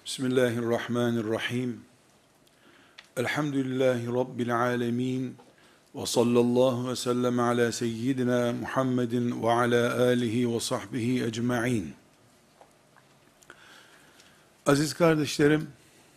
Bismillahirrahmanirrahim. Elhamdülillahi Rabbil alemin. Ve sallallahu ve sellem ala seyyidina Muhammedin ve ala alihi ve sahbihi ecma'in. Aziz kardeşlerim,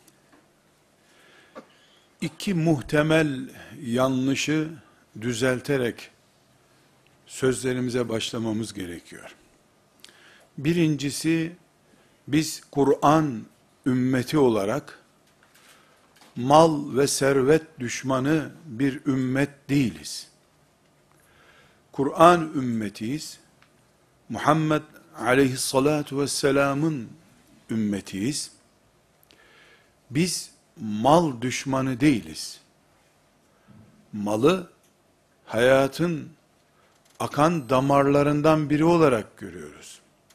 iki muhtemel yanlışı düzelterek sözlerimize başlamamız gerekiyor. Birincisi, biz Kur'an ümmeti olarak mal ve servet düşmanı bir ümmet değiliz. Kur'an ümmetiyiz. Muhammed aleyhissalatu vesselamın ümmetiyiz. Biz mal düşmanı değiliz. Malı hayatın akan damarlarından biri olarak görüyoruz.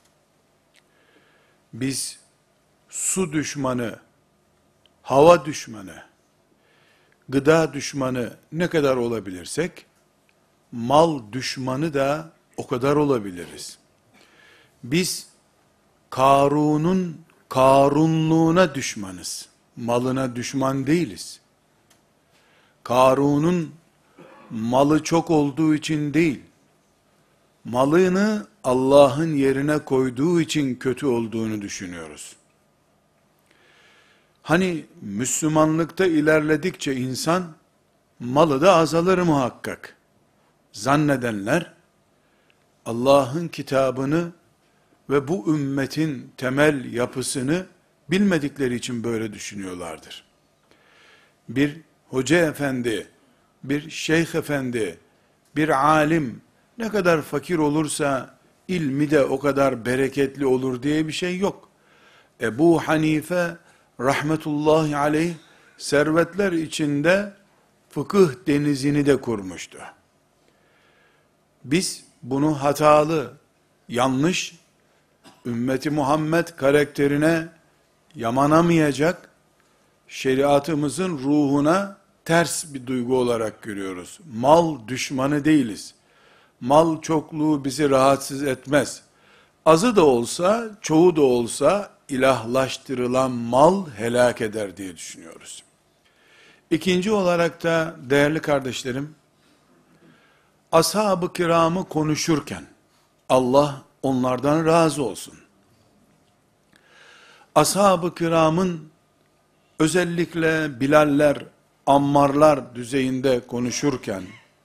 Biz su düşmanı, hava düşmanı, gıda düşmanı ne kadar olabilirsek, mal düşmanı da o kadar olabiliriz. Biz Karun'un Karunluğuna düşmanız. Malına düşman değiliz. Karun'un malı çok olduğu için değil, malını Allah'ın yerine koyduğu için kötü olduğunu düşünüyoruz. Hani Müslümanlıkta ilerledikçe insan, malı da azalır muhakkak zannedenler, Allah'ın kitabını ve bu ümmetin temel yapısını bilmedikleri için böyle düşünüyorlardır. Bir hoca efendi, bir şeyh efendi, bir alim ne kadar fakir olursa ilmi de o kadar bereketli olur diye bir şey yok. Ebu Hanife rahmetullahi aleyh servetler içinde fıkıh denizini de kurmuştu. Biz bunu hatalı, yanlış, ümmeti Muhammed karakterine yamanamayacak, şeriatımızın ruhuna ters bir duygu olarak görüyoruz. Mal düşmanı değiliz. Mal çokluğu bizi rahatsız etmez. Azı da olsa, çoğu da olsa ilahlaştırılan mal helak eder diye düşünüyoruz. İkinci olarak da değerli kardeşlerim, ashab-ı kiramı konuşurken Allah onlardan razı olsun. Ashab-ı kiramın özellikle Bilaller, Ammarlar düzeyinde konuşurken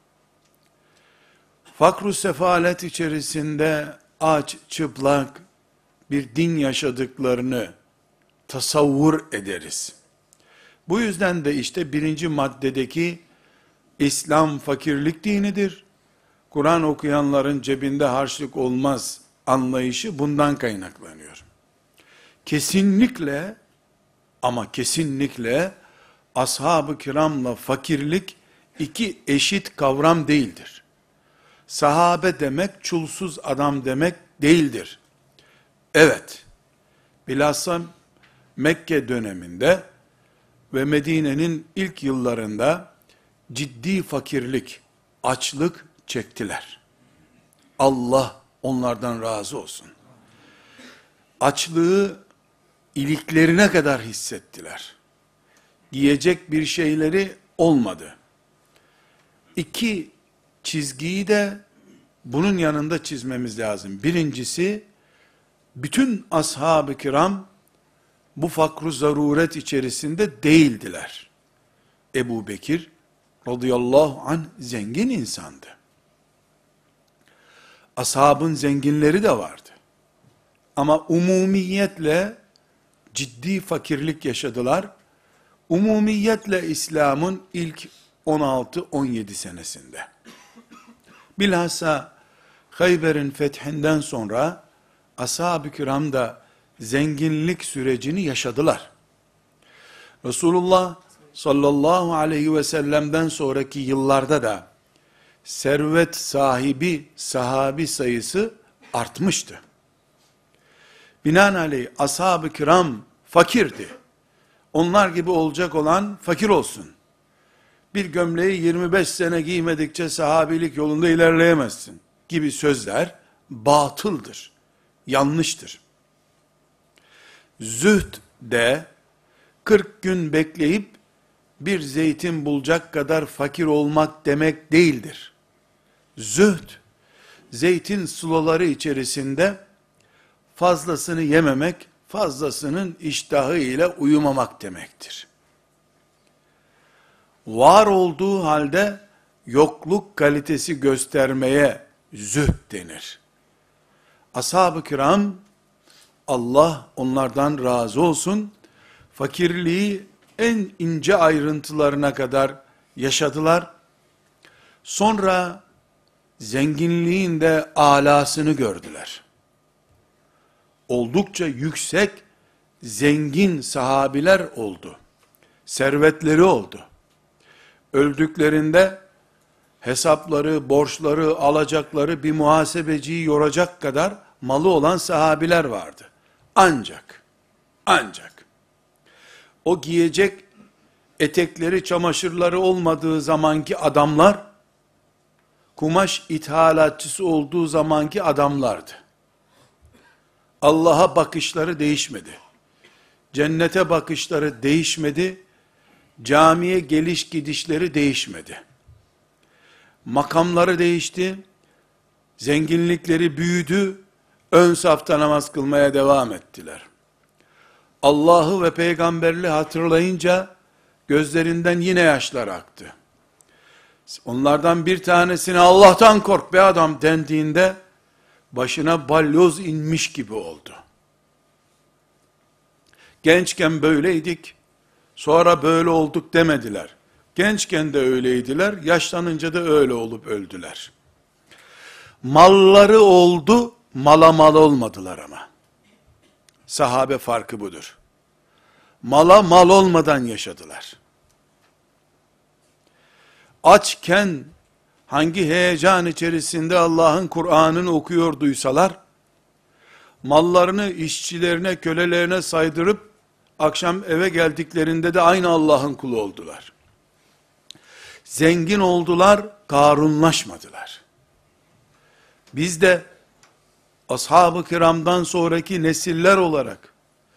fakr-ı sefalet içerisinde aç, çıplak bir din yaşadıklarını tasavvur ederiz. Bu yüzden de işte birinci maddedeki İslam fakirlik dinidir, Kur'an okuyanların cebinde harçlık olmaz anlayışı bundan kaynaklanıyor. Kesinlikle ama kesinlikle ashab-ı kiramla fakirlik iki eşit kavram değildir. Sahabe demek çulsuz adam demek değildir. Evet, bilhassa Mekke döneminde ve Medine'nin ilk yıllarında ciddi fakirlik, açlık çektiler. Allah onlardan razı olsun. Açlığı iliklerine kadar hissettiler. Giyecek bir şeyleri olmadı. İki çizgiyi de bunun yanında çizmemiz lazım. Birincisi, bütün ashab-ı kiram bu fakr-ı zaruret içerisinde değildiler. Ebu Bekir radıyallahu anh zengin insandı. Ashabın zenginleri de vardı. Ama umumiyetle ciddi fakirlik yaşadılar. Umumiyetle İslam'ın ilk 16-17 senesinde. Bilhassa Hayber'in fethinden sonra ashab-ı kiram da zenginlik sürecini yaşadılar. Resulullah sallallahu aleyhi ve sellem'den sonraki yıllarda da servet sahibi sahabi sayısı artmıştı. Binaenaleyh ashab-ı kiram fakirdi. Onlar gibi olacak olan fakir olsun. Bir gömleği 25 sene giymedikçe sahabilik yolunda ilerleyemezsin gibi sözler batıldır, yanlıştır. Zühd de 40 gün bekleyip bir zeytin bulacak kadar fakir olmak demek değildir. Zühd, zeytin suloları içerisinde fazlasını yememek, fazlasının iştahı ile uyumamak demektir. Var olduğu halde yokluk kalitesi göstermeye zühd denir. Ashab-ı kiram, Allah onlardan razı olsun, fakirliği en ince ayrıntılarına kadar yaşadılar. Sonra zenginliğin de alasını gördüler. Oldukça yüksek, zengin sahabiler oldu. Servetleri oldu. Öldüklerinde hesapları, borçları, alacakları bir muhasebeciyi yoracak kadar malı olan sahabiler vardı. Ancak o giyecek etekleri, çamaşırları olmadığı zamanki adamlar, kumaş ithalatçısı olduğu zamanki adamlardı. Allah'a bakışları değişmedi. Cennete bakışları değişmedi. Camiye geliş gidişleri değişmedi. Makamları değişti. Zenginlikleri büyüdü. Ön safta namaz kılmaya devam ettiler. Allah'ı ve peygamberliği hatırlayınca gözlerinden yine yaşlar aktı. Onlardan bir tanesine Allah'tan kork be adam dendiğinde başına balyoz inmiş gibi oldu. Gençken böyleydik, sonra böyle olduk demediler. Gençken de öyleydiler, yaşlanınca da öyle olup öldüler. Malları oldu, mala mal olmadılar ama. Sahabe farkı budur. Mala mal olmadan yaşadılar. Açken hangi heyecan içerisinde Allah'ın Kur'an'ını okuyorduysalar, mallarını işçilerine, kölelerine saydırıp, akşam eve geldiklerinde de aynı Allah'ın kulu oldular. Zengin oldular, Karunlaşmadılar. Biz de ashab-ı kiramdan sonraki nesiller olarak,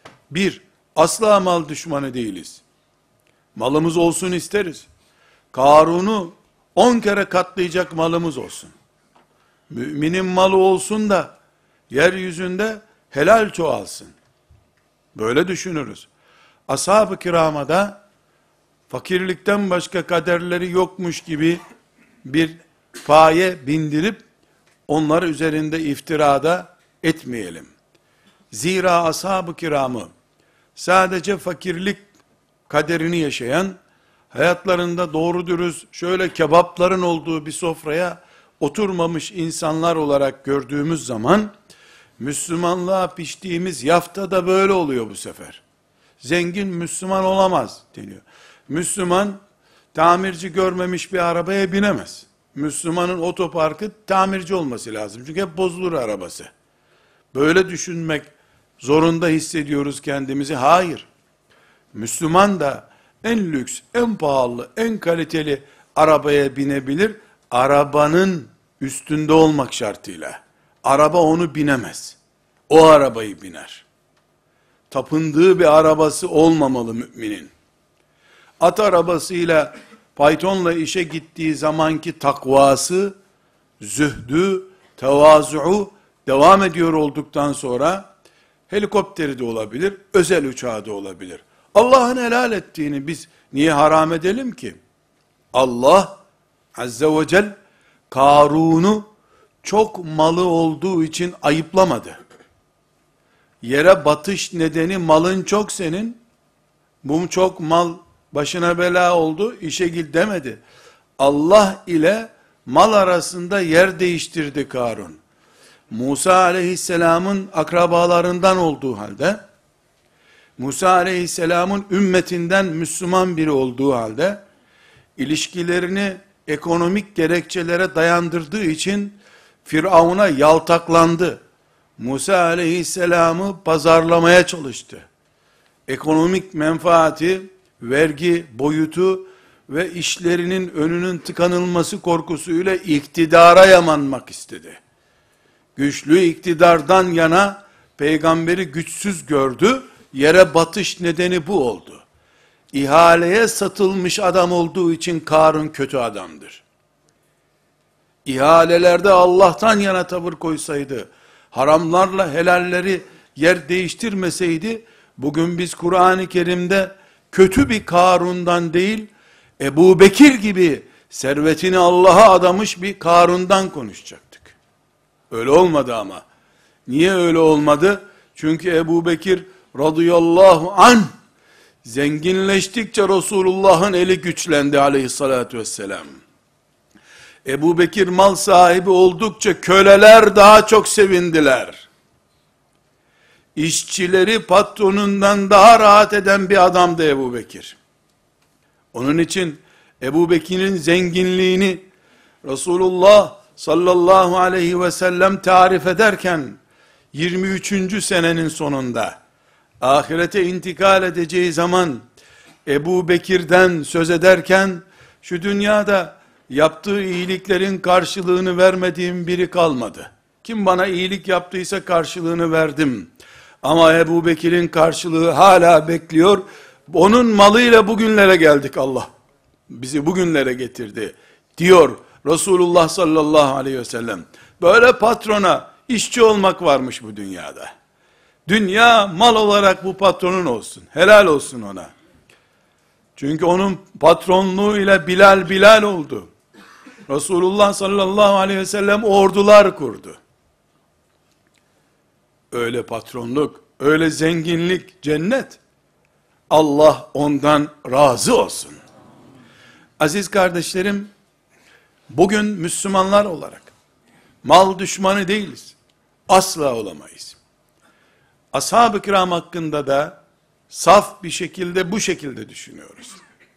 asla mal düşmanı değiliz. Malımız olsun isteriz. Karun'u 10 kere katlayacak malımız olsun. Müminin malı olsun da, yeryüzünde helal çoğalsın. Böyle düşünürüz. Ashab-ı kirama da, fakirlikten başka kaderleri yokmuş gibi bir paye bindirip, onlar üzerinde iftirada etmeyelim. Zira ashab-ı kiramı, sadece fakirlik kaderini yaşayan, hayatlarında doğru dürüst şöyle kebapların olduğu bir sofraya oturmamış insanlar olarak gördüğümüz zaman, Müslümanlığa piştiğimiz yafta da böyle oluyor bu sefer. Zengin Müslüman olamaz deniyor. Müslüman, tamirci görmemiş bir arabaya binemez. Müslümanın otoparkı tamirci olması lazım. Çünkü hep bozulur arabası. Böyle düşünmek zorunda hissediyoruz kendimizi. Hayır. Müslüman da en lüks, en pahalı, en kaliteli arabaya binebilir. Arabanın üstünde olmak şartıyla. Araba onu binemez. O arabayı biner. Tapındığı bir arabası olmamalı müminin. At arabasıyla, faytonla işe gittiği zamanki takvası, zühdü, tevazu'u devam ediyor olduktan sonra, helikopteri de olabilir, özel uçağı da olabilir. Allah'ın helal ettiğini biz niye haram edelim ki? Allah Azze ve Celle Karun'u çok malı olduğu için ayıplamadı. Yere batış nedeni malın çok senin, bu çok mal başına bela oldu, işe git demedi. Allah ile mal arasında yer değiştirdi Karun. Musa aleyhisselamın akrabalarından olduğu halde, Musa aleyhisselamın ümmetinden Müslüman biri olduğu halde, ilişkilerini ekonomik gerekçelere dayandırdığı için Firavun'a yaltaklandı. Musa aleyhisselamı pazarlamaya çalıştı. Ekonomik menfaati, vergi boyutu ve işlerinin önünün tıkanılması korkusuyla iktidara yamanmak istedi. Güçlü iktidardan yana peygamberi güçsüz gördü, yere batış nedeni bu oldu. İhaleye satılmış adam olduğu için Karun kötü adamdır. İhalelerde Allah'tan yana tavır koysaydı, haramlarla helalleri yer değiştirmeseydi, bugün biz Kur'an-ı Kerim'de kötü bir Karun'dan değil, Ebu Bekir gibi servetini Allah'a adamış bir Karun'dan konuşacaktık. Öyle olmadı ama. Niye öyle olmadı? Çünkü Ebu Bekir radıyallahu anh zenginleştikçe Resulullah'ın eli güçlendi aleyhissalatü vesselam. Ebu Bekir mal sahibi oldukça köleler daha çok sevindiler. İşçileri patronundan daha rahat eden bir adamdı Ebu Bekir. Onun için Ebu Bekir'in zenginliğini Resulullah sallallahu aleyhi ve sellem tarif ederken 23. senenin sonunda ahirete intikal edeceği zaman Ebu Bekir'den söz ederken şu dünyada yaptığı iyiliklerin karşılığını vermediğim biri kalmadı. Kim bana iyilik yaptıysa karşılığını verdim. Ama Ebu Bekir'in karşılığı hala bekliyor. Onun malıyla bugünlere geldik Allah. Bizi bugünlere getirdi diyor Resulullah sallallahu aleyhi ve sellem. Böyle patrona işçi olmak varmış bu dünyada. Dünya mal olarak bu patronun olsun. Helal olsun ona. Çünkü onun patronluğuyla Bilal oldu. Resulullah sallallahu aleyhi ve sellem ordular kurdu. Öyle patronluk, öyle zenginlik cennet. Allah ondan razı olsun. Aziz kardeşlerim, bugün Müslümanlar olarak mal düşmanı değiliz. Asla olamayız. Ashab-ı kiram hakkında da saf bir şekilde bu şekilde düşünüyoruz.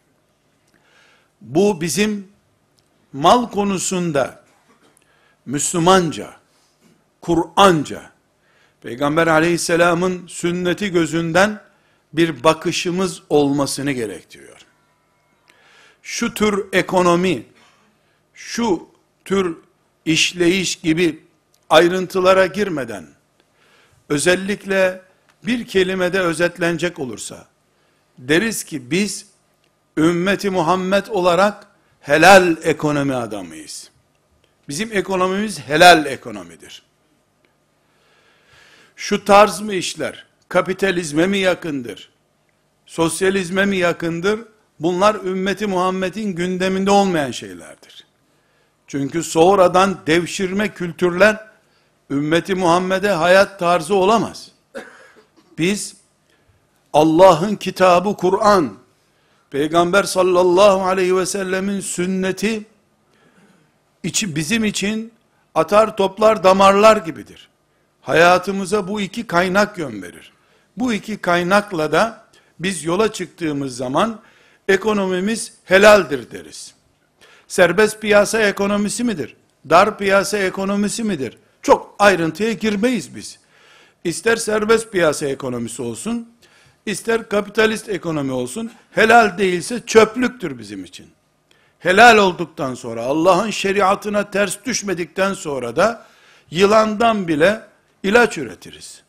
Bu bizim mal konusunda Müslümanca, Kur'anca, Peygamber aleyhisselamın sünneti gözünden bir bakışımız olmasını gerektiriyor. Şu tür ekonomi, şu tür işleyiş gibi ayrıntılara girmeden, özellikle bir kelimede özetlenecek olursa, deriz ki biz, ümmeti Muhammed olarak helal ekonomi adamıyız. Bizim ekonomimiz helal ekonomidir. Şu tarz mı işler, kapitalizme mi yakındır, sosyalizme mi yakındır, bunlar ümmeti Muhammed'in gündeminde olmayan şeylerdir. Çünkü sonradan devşirme kültürler, ümmeti Muhammed'e hayat tarzı olamaz. Biz, Allah'ın kitabı Kur'an, Peygamber sallallahu aleyhi ve sellemin sünneti, bizim için atar toplar damarlar gibidir. Hayatımıza bu iki kaynak yön verir. Bu iki kaynakla da biz yola çıktığımız zaman ekonomimiz helaldir deriz. Serbest piyasa ekonomisi midir? Dar piyasa ekonomisi midir? Çok ayrıntıya girmeyiz biz. İster serbest piyasa ekonomisi olsun, ister kapitalist ekonomi olsun, helal değilse çöplüktür bizim için. Helal olduktan sonra, Allah'ın şeriatına ters düşmedikten sonra da, yılandan bile ilaç üretiriz.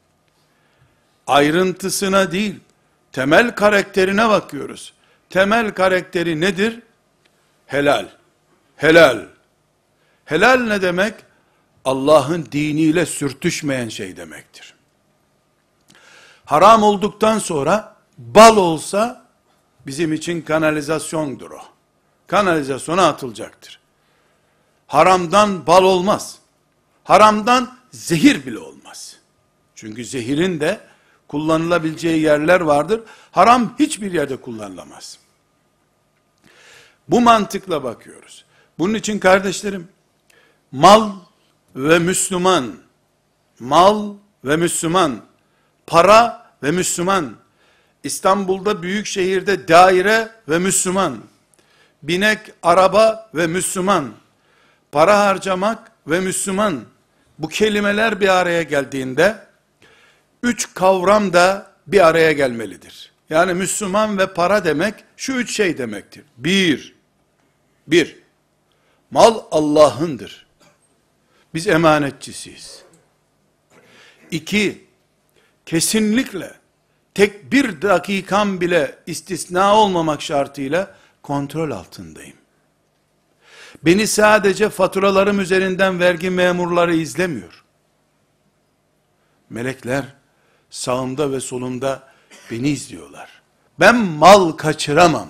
Ayrıntısına değil, temel karakterine bakıyoruz. Temel karakteri nedir? Helal. Helal. Helal ne demek? Allah'ın diniyle sürtüşmeyen şey demektir. Haram olduktan sonra, bal olsa, bizim için kanalizasyondur o. Kanalizasyona atılacaktır. Haramdan bal olmaz. Haramdan zehir bile olmaz. Çünkü zehirin de kullanılabileceği yerler vardır. Haram hiçbir yerde kullanılamaz. Bu mantıkla bakıyoruz. Bunun için kardeşlerim, mal ve Müslüman, mal ve Müslüman, para ve Müslüman, İstanbul'da büyük şehirde daire ve Müslüman, binek, araba ve Müslüman, para harcamak ve Müslüman, bu kelimeler bir araya geldiğinde, üç kavram da bir araya gelmelidir. Yani Müslüman ve para demek, şu üç şey demektir. Bir, mal Allah'ındır. Biz emanetçisiyiz. İki, kesinlikle tek bir dakikam bile istisna olmamak şartıyla kontrol altındayım. Beni sadece faturalarım üzerinden vergi memurları izlemiyor. Melekler sağımda ve solumda beni izliyorlar. Ben mal kaçıramam.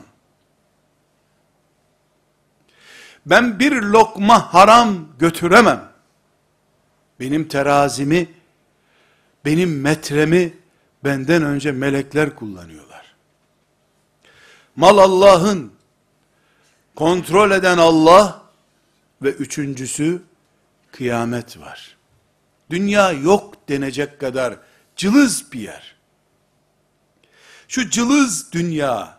Ben bir lokma haram götüremem. Benim terazimi, benim metremi benden önce melekler kullanıyorlar. Mal Allah'ın, kontrol eden Allah ve üçüncüsü kıyamet var. Dünya yok denecek kadar cılız bir yer. Şu cılız dünya,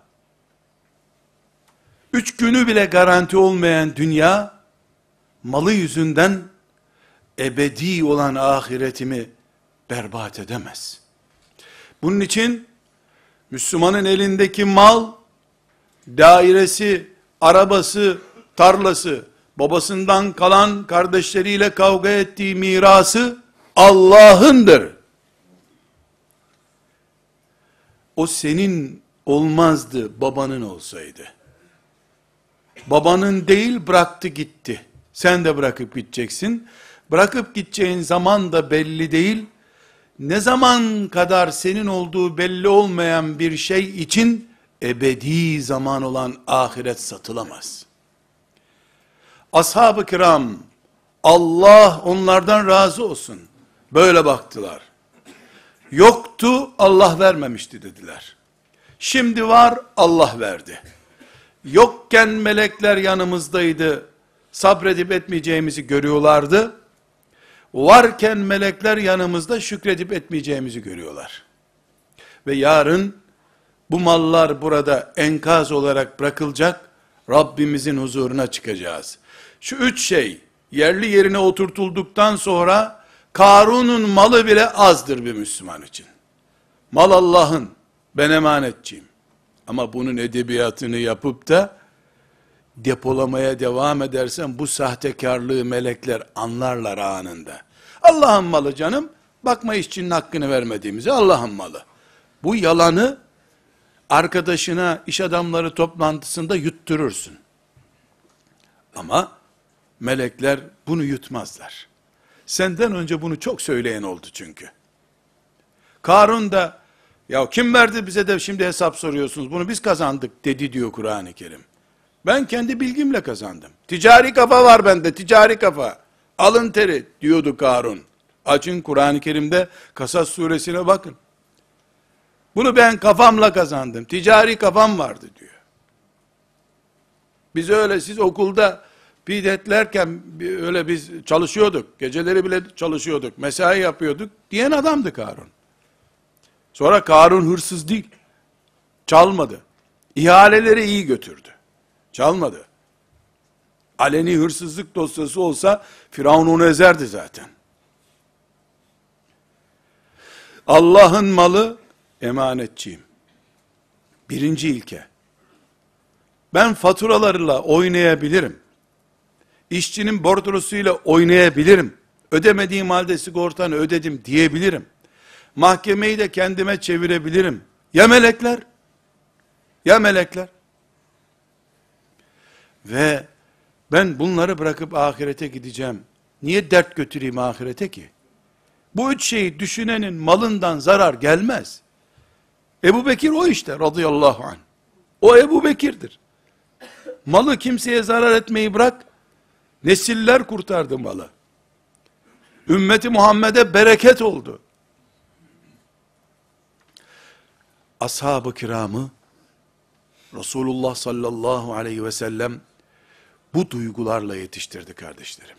3 günü bile garanti olmayan dünya, malı yüzünden ebedi olan ahiretimi berbat edemez. Bunun için Müslümanın elindeki mal, dairesi, arabası, tarlası, babasından kalan kardeşleriyle kavga ettiği mirası Allah'ındır. O senin olmazdı, babanın olsaydı. Babanın değil, bıraktı gitti. Sen de bırakıp gideceksin. Bırakıp gideceğin zaman da belli değil. Ne zaman kadar senin olduğu belli olmayan bir şey için ebedi zaman olan ahiret satılamaz. Ashab-ı kiram, Allah onlardan razı olsun, böyle baktılar. Yoktu, Allah vermemişti dediler. Şimdi var, Allah verdi. Yokken melekler yanımızdaydı, sabredip etmeyeceğimizi görüyorlardı. Varken melekler yanımızda, şükredip etmeyeceğimizi görüyorlar. Ve yarın bu mallar burada enkaz olarak bırakılacak, Rabbimizin huzuruna çıkacağız. Şu 3 şey yerli yerine oturtulduktan sonra Karun'un malı bile azdır bir Müslüman için. Mal Allah'ın, ben emanetçiyim. Ama bunun edebiyatını yapıp da depolamaya devam edersen bu sahtekarlığı melekler anlarlar anında. Allah'ın malı canım, bakma işçinin hakkını vermediğimizi, Allah'ın malı. Bu yalanı arkadaşına iş adamları toplantısında yutturursun. Ama melekler bunu yutmazlar. Senden önce bunu çok söyleyen oldu çünkü. Karun da, ya kim verdi bize de şimdi hesap soruyorsunuz, bunu biz kazandık dedi diyor Kur'an-ı Kerim. Ben kendi bilgimle kazandım. Ticari kafa var bende, ticari kafa. Alın teri diyordu Karun. Açın Kur'an-ı Kerim'de Kasas suresine bakın. Bunu ben kafamla kazandım. Ticari kafam vardı diyor. Biz öyle, siz okulda pidetlerken öyle biz çalışıyorduk. Geceleri bile çalışıyorduk. Mesai yapıyorduk diyen adamdı Karun. Sonra Karun hırsız değil. Çalmadı. İhaleleri iyi götürdü. Çalmadı. Aleni hırsızlık dosyası olsa Firavun onu ezerdi zaten. Allah'ın malı, emanetçiyim. Birinci ilke. Ben faturalarla oynayabilirim. İşçinin bordrosuyla oynayabilirim. Ödemediğim halde sigortanı ödedim diyebilirim. Mahkemeyi de kendime çevirebilirim. Ya melekler? Ya melekler? Ve ben bunları bırakıp ahirete gideceğim. Niye dert götüreyim ahirete ki? Bu 3 şeyi düşünenin malından zarar gelmez. Ebu Bekir o işte radıyallahu anh. O Ebu Bekir'dir. Malı kimseye zarar etmeyi bırak, nesiller kurtardı malı. Ümmeti Muhammed'e bereket oldu. Ashab-ı kiramı Resulullah sallallahu aleyhi ve sellem bu duygularla yetiştirdi kardeşlerim.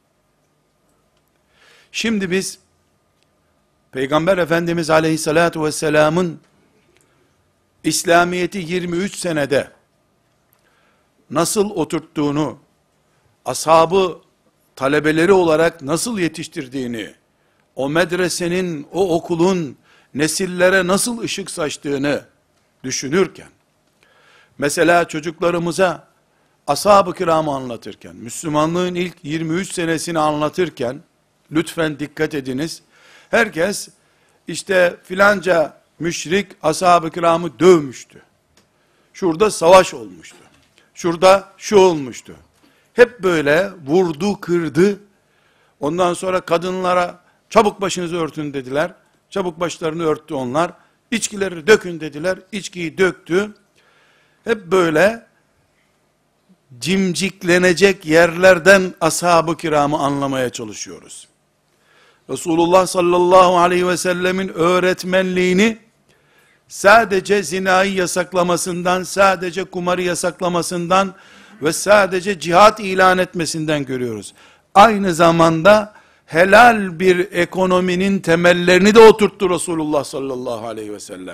Şimdi biz Peygamber Efendimiz aleyhissalatu vesselamın İslamiyet'i 23 senede nasıl oturttuğunu, ashabı talebeleri olarak nasıl yetiştirdiğini, o medresenin, o okulun nesillere nasıl ışık saçtığını düşünürken, mesela çocuklarımıza ashab-ı kiramı anlatırken, Müslümanlığın ilk 23 senesini anlatırken, lütfen dikkat ediniz, herkes işte filanca müşrik ashab-ı kiramı dövmüştü. Şurada savaş olmuştu. Şurada şu olmuştu. Hep böyle vurdu, kırdı. Ondan sonra kadınlara çabuk başınızı örtün dediler. Çabuk başlarını örttü onlar. İçkileri dökün dediler. İçkiyi döktü. Hep böyle cimciklenecek yerlerden ashab-ı kiramı anlamaya çalışıyoruz. Resulullah sallallahu aleyhi ve sellemin öğretmenliğini sadece zinayı yasaklamasından, sadece kumarı yasaklamasından ve sadece cihat ilan etmesinden görüyoruz. Aynı zamanda helal bir ekonominin temellerini de oturttu Resulullah sallallahu aleyhi ve sellem.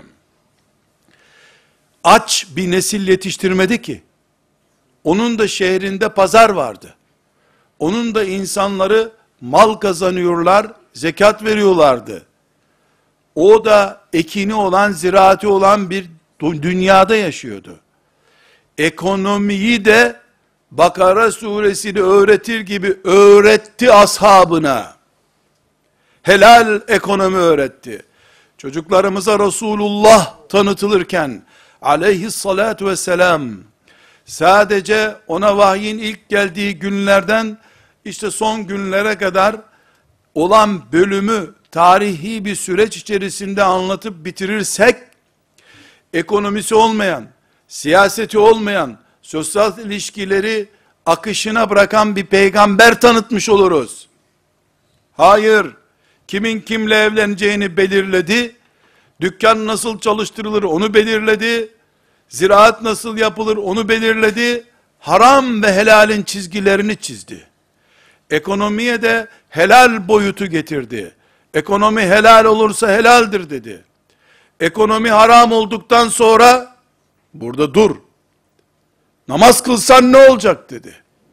Aç bir nesil yetiştirmedi ki. Onun da şehrinde pazar vardı. Onun da insanları mal kazanıyorlar, zekat veriyorlardı. O da ekini olan, ziraati olan bir dünyada yaşıyordu. Ekonomiyi de Bakara suresini öğretir gibi öğretti ashabına. Helal ekonomi öğretti. Çocuklarımıza Resulullah tanıtılırken aleyhissalatu vesselam sadece ona vahyin ilk geldiği günlerden işte son günlere kadar olan bölümü tarihi bir süreç içerisinde anlatıp bitirirsek, ekonomisi olmayan, siyaseti olmayan, sosyal ilişkileri akışına bırakan bir peygamber tanıtmış oluruz. Hayır, kimin kimle evleneceğini belirledi, dükkan nasıl çalıştırılır onu belirledi, ziraat nasıl yapılır onu belirledi, haram ve helalin çizgilerini çizdi. Ekonomiye de helal boyutu getirdi. Ekonomi helal olursa helaldir dedi. Ekonomi haram olduktan sonra, burada dur, namaz kılsan ne olacak dedi.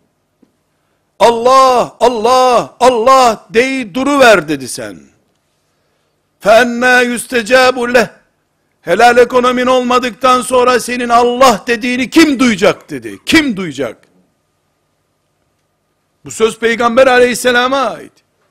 Allah, Allah, Allah deyi duruver dedi sen. فَاَنَّا يُسْتَجَابُ لَهِ Helal ekonomin olmadıktan sonra senin Allah dediğini kim duyacak dedi. Kim duyacak? Bu söz Peygamber aleyhisselama ait.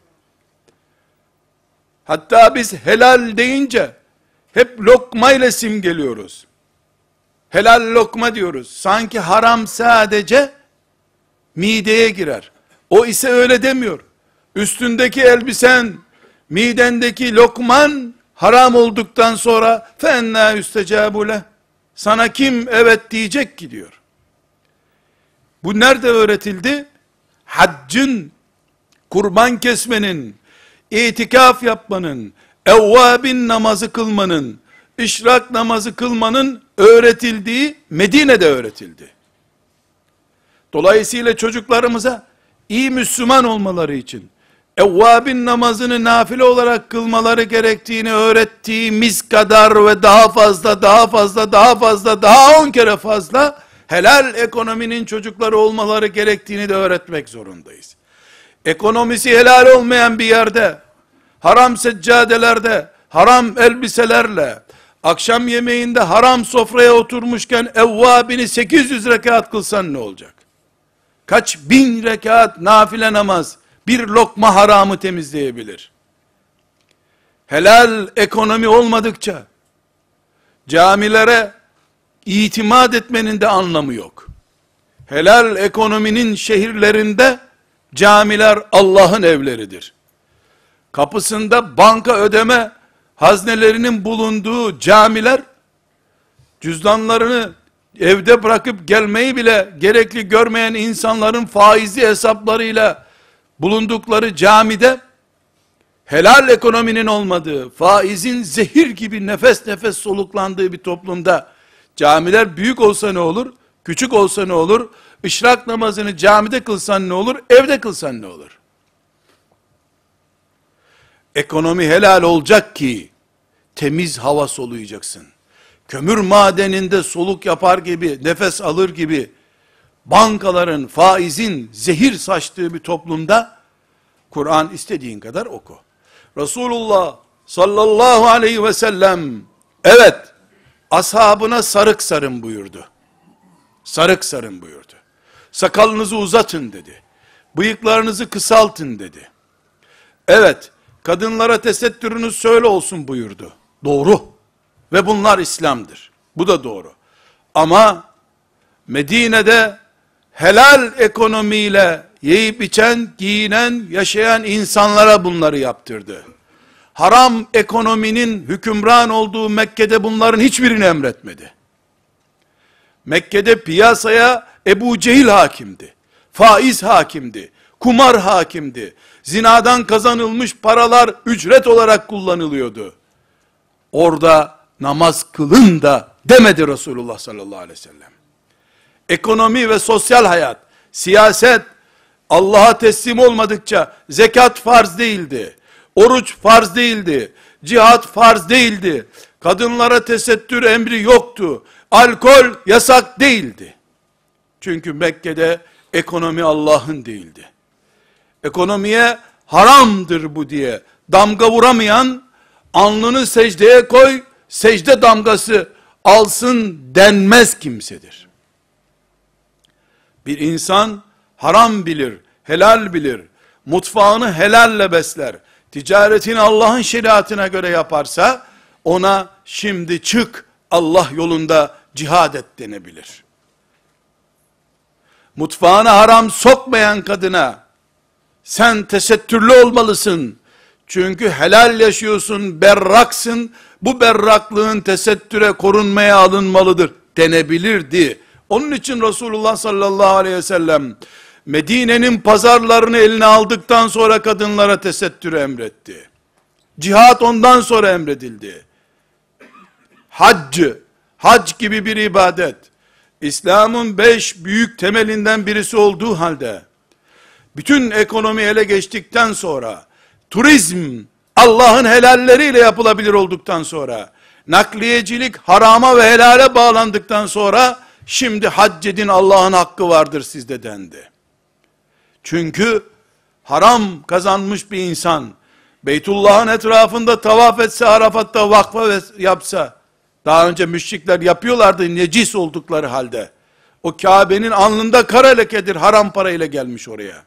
Hatta biz helal deyince hep lokma ile simgeliyoruz. Helal lokma diyoruz. Sanki haram sadece mideye girer. O ise öyle demiyor. Üstündeki elbisen, midendeki lokman haram olduktan sonra فَاَنَّا يُسْتَجَابُ لَهِ Sana kim evet diyecek ki diyor. Bu nerede öğretildi? Haccın, kurban kesmenin, itikaf yapmanın, evvabin namazı kılmanın, işrak namazı kılmanın öğretildiği Medine'de öğretildi. Dolayısıyla çocuklarımıza iyi Müslüman olmaları için evvabin namazını nafile olarak kılmaları gerektiğini öğrettiğimiz kadar ve daha fazla, daha 10 kere fazla helal ekonominin çocukları olmaları gerektiğini de öğretmek zorundayız. Ekonomisi helal olmayan bir yerde, haram seccadelerde, haram elbiselerle, akşam yemeğinde haram sofraya oturmuşken evvabini 800 rekat kılsan ne olacak? Kaç bin rekat nafile namaz, bir lokma haramı temizleyebilir. Helal ekonomi olmadıkça, camilere itimat etmenin de anlamı yok. Helal ekonominin şehirlerinde, camiler Allah'ın evleridir. Kapısında banka ödeme haznelerinin bulunduğu camiler, cüzdanlarını evde bırakıp gelmeyi bile gerekli görmeyen insanların faizli hesaplarıyla bulundukları camide, helal ekonominin olmadığı, faizin zehir gibi nefes nefes soluklandığı bir toplumda, camiler büyük olsa ne olur, küçük olsa ne olur, işrak namazını camide kılsan ne olur, evde kılsan ne olur? Ekonomi helal olacak ki, temiz hava soluyacaksın. Kömür madeninde soluk yapar gibi, nefes alır gibi, bankaların, faizin zehir saçtığı bir toplumda, Kur'an istediğin kadar oku. Resulullah sallallahu aleyhi ve sellem, evet, ashabına sarık sarın buyurdu. Sarık sarın buyurdu. Sakalınızı uzatın dedi. Bıyıklarınızı kısaltın dedi. Evet, kadınlara tesettürünüz şöyle olsun buyurdu. Doğru. ve bunlar İslam'dır. Bu da doğru. Ama Medine'de helal ekonomiyle yiyip içen, giyinen, yaşayan insanlara bunları yaptırdı. Haram ekonominin hükümran olduğu Mekke'de bunların hiçbirini emretmedi. Mekke'de piyasaya Ebu Cehil hakimdi. Faiz hakimdi. Kumar hakimdi. Zinadan kazanılmış paralar ücret olarak kullanılıyordu. Orada namaz kılın da demedi Resulullah sallallahu aleyhi ve sellem. Ekonomi ve sosyal hayat, siyaset, Allah'a teslim olmadıkça zekat farz değildi. Oruç farz değildi. Cihat farz değildi. Kadınlara tesettür emri yoktu. Alkol yasak değildi. Çünkü Mekke'de ekonomi Allah'ın değildi. Ekonomiye haramdır bu diye damga vuramayan, alnını secdeye koy, secde damgası alsın denmez kimsedir. Bir insan haram bilir, helal bilir, mutfağını helalle besler, ticaretini Allah'ın şeriatına göre yaparsa, ona şimdi çık Allah yolunda cihad et denebilir. Mutfağına haram sokmayan kadına, sen tesettürlü olmalısın, çünkü helal yaşıyorsun, berraksın, bu berraklığın tesettüre korunmaya alınmalıdır denebilirdi. Onun için Resulullah sallallahu aleyhi ve sellem, Medine'nin pazarlarını eline aldıktan sonra kadınlara tesettürü emretti. Cihat ondan sonra emredildi. Hac gibi bir ibadet, İslam'ın 5 büyük temelinden birisi olduğu halde, bütün ekonomi ele geçtikten sonra, turizm Allah'ın helalleriyle yapılabilir olduktan sonra, nakliyecilik harama ve helale bağlandıktan sonra, şimdi hac edin Allah'ın hakkı vardır sizde dendi. Çünkü haram kazanmış bir insan, Beytullah'ın etrafında tavaf etse, Arafat'ta vakfe yapsa, daha önce müşrikler yapıyorlardı necis oldukları halde, o Kabe'nin alnında kara lekedir, haram parayla gelmiş oraya.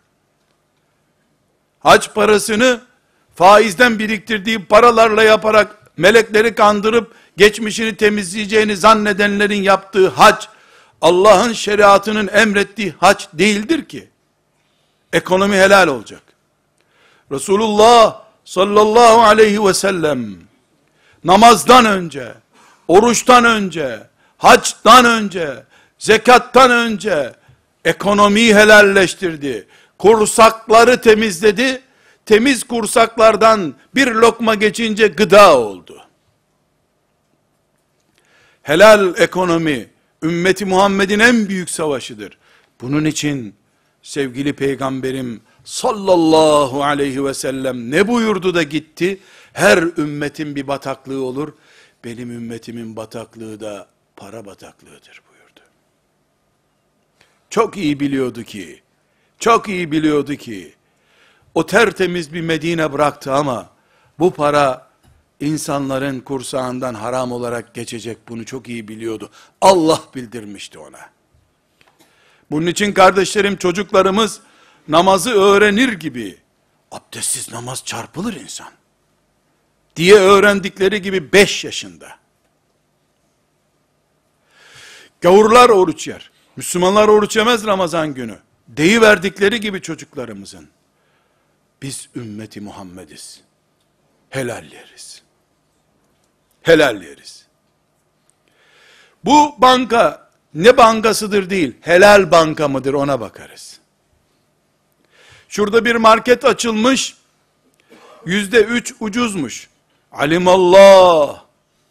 Hac parasını faizden biriktirdiği paralarla yaparak, melekleri kandırıp, geçmişini temizleyeceğini zannedenlerin yaptığı hac, Allah'ın şeriatının emrettiği hac değildir ki. Ekonomi helal olacak. Resulullah sallallahu aleyhi ve sellem, namazdan önce, oruçtan önce, haçtan önce, zekattan önce, ekonomiyi helalleştirdi. Kursakları temizledi. Temiz kursaklardan bir lokma geçince gıda oldu. Helal ekonomi, ümmeti Muhammed'in en büyük savaşıdır. Bunun için sevgili peygamberim sallallahu aleyhi ve sellem ne buyurdu da gitti? Her ümmetin bir bataklığı olur. Benim ümmetimin bataklığı da para bataklığıdır buyurdu. Çok iyi biliyordu ki, o tertemiz bir Medine bıraktı ama, bu para insanların kursağından haram olarak geçecek, bunu çok iyi biliyordu. Allah bildirmişti ona. Bunun için kardeşlerim, çocuklarımız namazı öğrenir gibi, abdestsiz namaz çarpılır insan diye öğrendikleri gibi 5 yaşında. Gavurlar oruç yer, Müslümanlar oruç yemez Ramazan günü deyiverdikleri gibi çocuklarımızın, biz ümmeti Muhammediz, helal yeriz. Helal yeriz. Bu banka ne bankasıdır değil, helal banka mıdır ona bakarız. Şurada bir market açılmış, %3 ucuzmuş. Alimallah,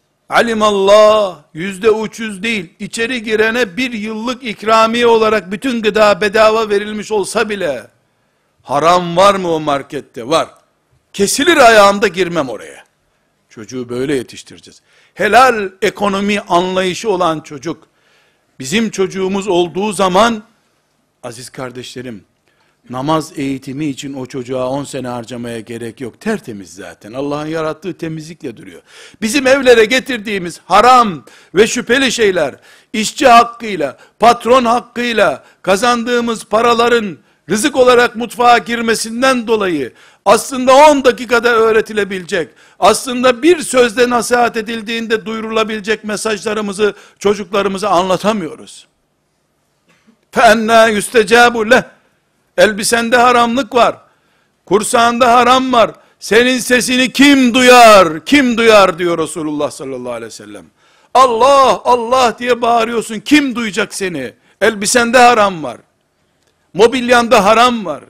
%300 değil, içeri girene 1 yıllık ikramiye olarak bütün gıda bedava verilmiş olsa bile, haram var mı o markette? Var. Kesilir ayağımda, girmem oraya. Çocuğu böyle yetiştireceğiz. Helal ekonomi anlayışı olan çocuk, bizim çocuğumuz olduğu zaman, aziz kardeşlerim, namaz eğitimi için o çocuğa 10 sene harcamaya gerek yok. Tertemiz zaten. Allah'ın yarattığı temizlikle duruyor. Bizim evlere getirdiğimiz haram ve şüpheli şeyler, işçi hakkıyla, patron hakkıyla kazandığımız paraların rızık olarak mutfağa girmesinden dolayı aslında 10 dakikada öğretilebilecek, aslında bir sözle nasihat edildiğinde duyurulabilecek mesajlarımızı çocuklarımıza anlatamıyoruz. فَاَنَّا يُسْتَجَابُ لَهِ Elbisende haramlık var, kursağında haram var, senin sesini kim duyar, kim duyar diyor Resulullah sallallahu aleyhi ve sellem. Allah, Allah diye bağırıyorsun, kim duyacak seni? Elbisende haram var, mobilyanda haram var.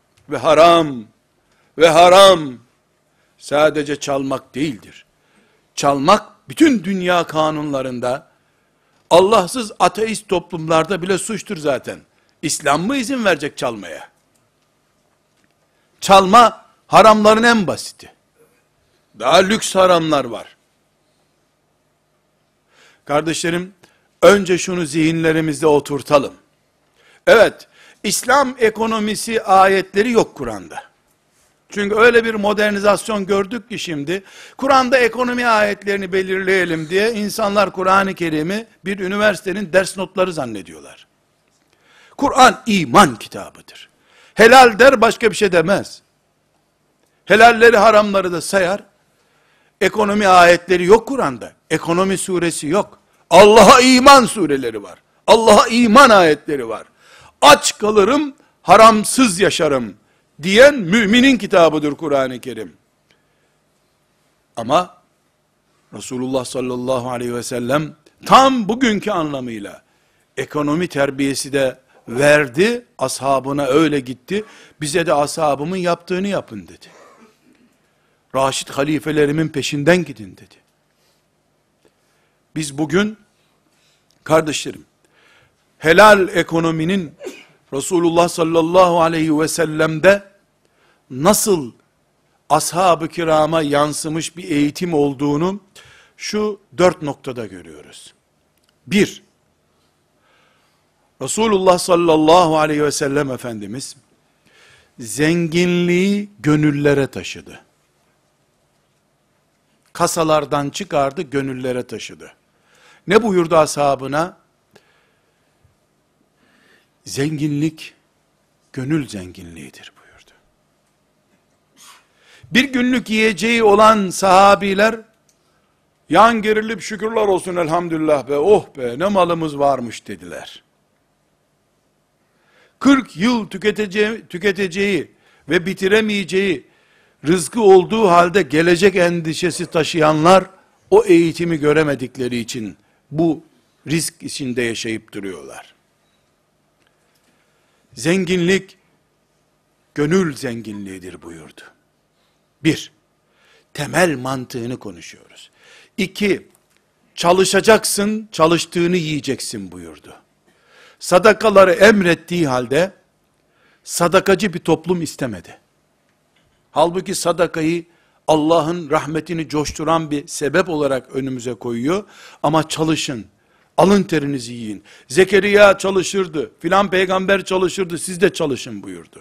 Ve haram sadece çalmak değildir. Çalmak bütün dünya kanunlarında, Allahsız ateist toplumlarda bile suçtur zaten. İslam mı izin verecek çalmaya? Çalma haramların en basiti. Daha lüks haramlar var. Kardeşlerim, önce şunu zihinlerimizde oturtalım. Evet, İslam ekonomisi ayetleri yok Kur'an'da. Çünkü öyle bir modernizasyon gördük ki şimdi, Kur'an'da ekonomi ayetlerini belirleyelim diye insanlar Kur'an-ı Kerim'i bir üniversitenin ders notları zannediyorlar. Kur'an iman kitabıdır. Helal der, başka bir şey demez. Helalleri haramları da sayar. Ekonomi ayetleri yok Kur'an'da. Ekonomi suresi yok. Allah'a iman sureleri var. Allah'a iman ayetleri var. Aç kalırım, haramsız yaşarım diyen müminin kitabıdır Kur'an-ı Kerim. Ama Resulullah sallallahu aleyhi ve sellem tam bugünkü anlamıyla ekonomi terbiyesi de verdi, ashabına öyle gitti, bize de ashabımın yaptığını yapın dedi. Raşid halifelerimin peşinden gidin dedi. Biz bugün, kardeşlerim, helal ekonominin Resulullah sallallahu aleyhi ve sellem'de nasıl ashab-ı kirama yansımış bir eğitim olduğunu şu 4 noktada görüyoruz. 1. Resulullah sallallahu aleyhi ve sellem Efendimiz zenginliği gönüllere taşıdı. Kasalardan çıkardı, gönüllere taşıdı. Ne buyurdu ashabına? Zenginlik gönül zenginliğidir buyurdu. Bir günlük yiyeceği olan sahabiler yan gerilip şükürler olsun elhamdülillah be, oh be ne varmış dediler. 40 yıl tüketeceği ve bitiremeyeceği rızkı olduğu halde gelecek endişesi taşıyanlar o eğitimi göremedikleri için bu risk içinde yaşayıp duruyorlar. Zenginlik gönül zenginliğidir buyurdu. 1. Temel mantığını konuşuyoruz. 2. Çalışacaksın, çalıştığını yiyeceksin buyurdu. Sadakaları emrettiği halde sadakacı bir toplum istemedi. Halbuki sadakayı Allah'ın rahmetini coşturan bir sebep olarak önümüze koyuyor. Ama çalışın, alın terinizi yiyin. Zekeriya çalışırdı, filan peygamber çalışırdı, siz de çalışın buyurdu.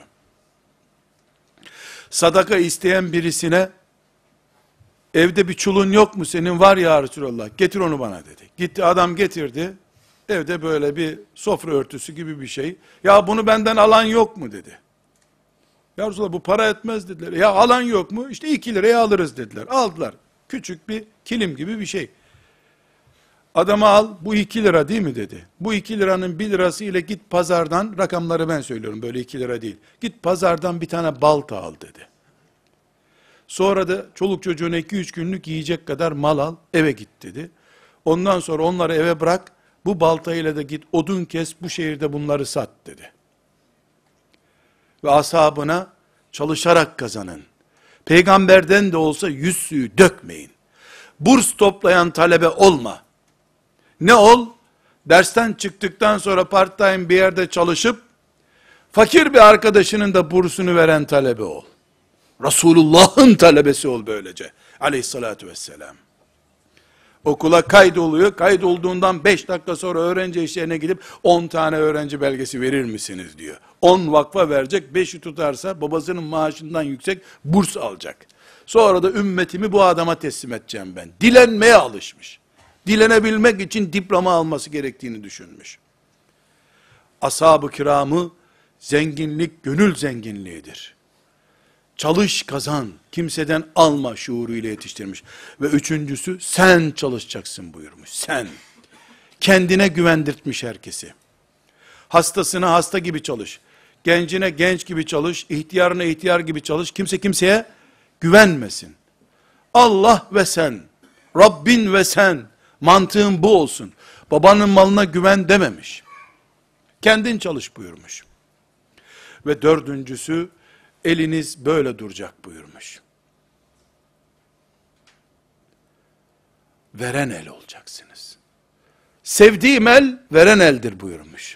Sadaka isteyen birisine, evde bir çulun yok mu senin? Var ya Resulallah, getir onu bana dedi. Gitti adam getirdi, evde böyle bir sofra örtüsü gibi bir şey. Ya bunu benden alan yok mu dedi. Ya Resulallah bu para etmez dediler. Ya alan yok mu? İşte 2 liraya alırız dediler. Aldılar. Küçük bir kilim gibi bir şey. Adama al, bu 2 lira değil mi dedi. Bu 2 liranın 1 lirası ile git pazardan, rakamları ben söylüyorum böyle 2 lira değil. Git pazardan bir tane balta al dedi. Sonra da çoluk çocuğuna 2-3 günlük yiyecek kadar mal al, eve git dedi. Ondan sonra onları eve bırak, bu baltayla da git odun kes, bu şehirde bunları sat dedi. Ve ashabına çalışarak kazanın. Peygamberden de olsa yüz suyu dökmeyin. Burs toplayan talebe olma. Ne ol? Dersten çıktıktan sonra part time bir yerde çalışıp, fakir bir arkadaşının da bursunu veren talebe ol. Resulullah'ın talebesi ol böylece. Aleyhissalatü vesselam. Okula kaydoluyor. Kaydolduğundan 5 dakika sonra öğrenci işlerine gidip 10 tane öğrenci belgesi verir misiniz diyor. 10 vakfa verecek, 5'i tutarsa babasının maaşından yüksek burs alacak. Sonra da ümmetimi bu adama teslim edeceğim ben. Dilenmeye alışmış. Dilenebilmek için diploma alması gerektiğini düşünmüş. Ashab-ı kiramı zenginlik gönül zenginliğidir. Çalış kazan, kimseden alma şuuruyla yetiştirmiş. Ve üçüncüsü, sen çalışacaksın buyurmuş. Sen. Kendine güvendirtmiş herkesi. Hastasına hasta gibi çalış. Gencine genç gibi çalış. İhtiyarına ihtiyar gibi çalış. Kimse kimseye güvenmesin. Allah ve sen. Rabbin ve sen. Mantığın bu olsun. Babanın malına güven dememiş. Kendin çalış buyurmuş. Ve dördüncüsü, eliniz böyle duracak buyurmuş. Veren el olacaksınız. Sevdiğim el, veren eldir buyurmuş.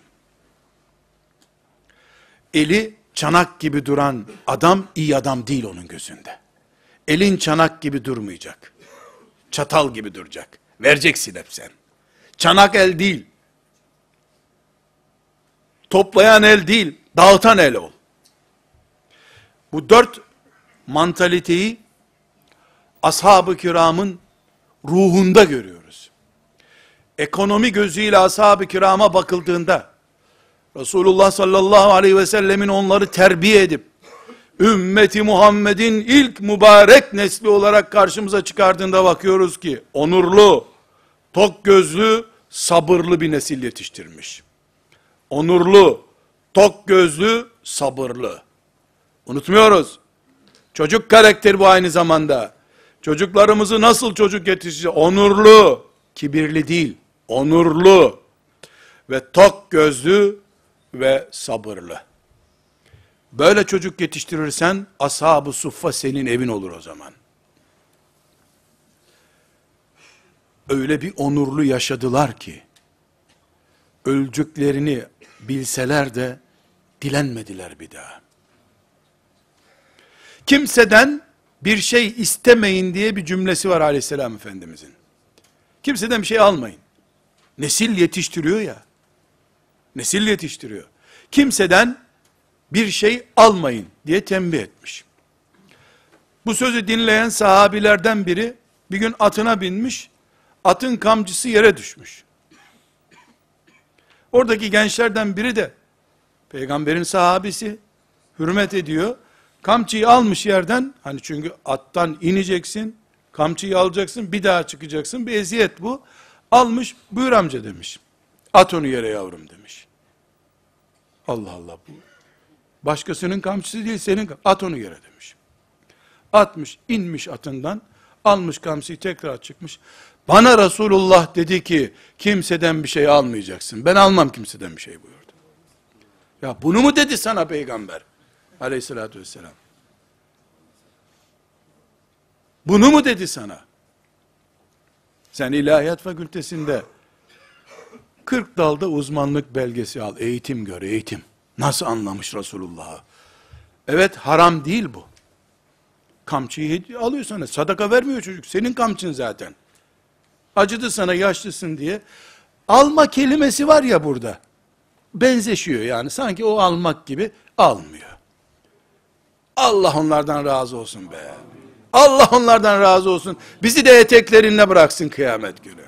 Eli çanak gibi duran adam, iyi adam değil onun gözünde. Elin çanak gibi durmayacak. Çatal gibi duracak. Vereceksin hep sen. Çanak el değil. Toplayan el değil, dağıtan el ol. Bu dört mantaliteyi ashab-ı kiramın ruhunda görüyoruz. Ekonomi gözüyle ashab-ı kirama bakıldığında, Resulullah sallallahu aleyhi ve sellemin onları terbiye edip, ümmeti Muhammed'in ilk mübarek nesli olarak karşımıza çıkardığında bakıyoruz ki, onurlu, tok gözlü, sabırlı bir nesil yetiştirmiş. Onurlu, tok gözlü, sabırlı. Unutmuyoruz. Çocuk karakteri bu aynı zamanda. Çocuklarımızı nasıl çocuk yetiştireceğiz? Onurlu, kibirli değil, onurlu ve tok gözlü ve sabırlı. Böyle çocuk yetiştirirsen, ashab-ı suffa senin evin olur o zaman. Öyle bir onurlu yaşadılar ki, öleceklerini bilseler de, dilenmediler bir daha. Kimseden bir şey istemeyin diye bir cümlesi var aleyhisselam efendimizin. Kimseden bir şey almayın. Nesil yetiştiriyor ya. Nesil yetiştiriyor. Kimseden bir şey almayın diye tembih etmiş. Bu sözü dinleyen sahabilerden biri bir gün atına binmiş, atın kamçısı yere düşmüş. Oradaki gençlerden biri de peygamberin sahabisi, hürmet ediyor. Kamçıyı almış yerden, hani çünkü attan ineceksin, kamçıyı alacaksın, bir daha çıkacaksın, bir eziyet bu. Almış, buyur amca demiş. At onu yere yavrum demiş. Allah Allah bu. Başkasının kamçısı değil, senin, at onu yere demiş. Atmış, inmiş atından, almış kamçıyı tekrar çıkmış. Bana Resulullah dedi ki, kimseden bir şey almayacaksın. Ben almam kimseden bir şey buyurdu. Ya bunu mu dedi sana peygamber? Aleyhissalatü vesselam. Bunu mu dedi sana? Sen ilahiyat fakültesinde 40 dalda uzmanlık belgesi al, eğitim gör, eğitim. Nasıl anlamış Resulullah'ı? Evet, haram değil bu. Kamçıyı alıyor sana, sadaka vermiyor çocuk, senin kamçın zaten. Acıdı sana, yaşlısın diye. Alma kelimesi var ya burada, benzeşiyor yani, sanki o almak gibi, almıyor. Allah onlardan razı olsun be. Allah onlardan razı olsun. Bizi de eteklerinle bıraksın kıyamet günü.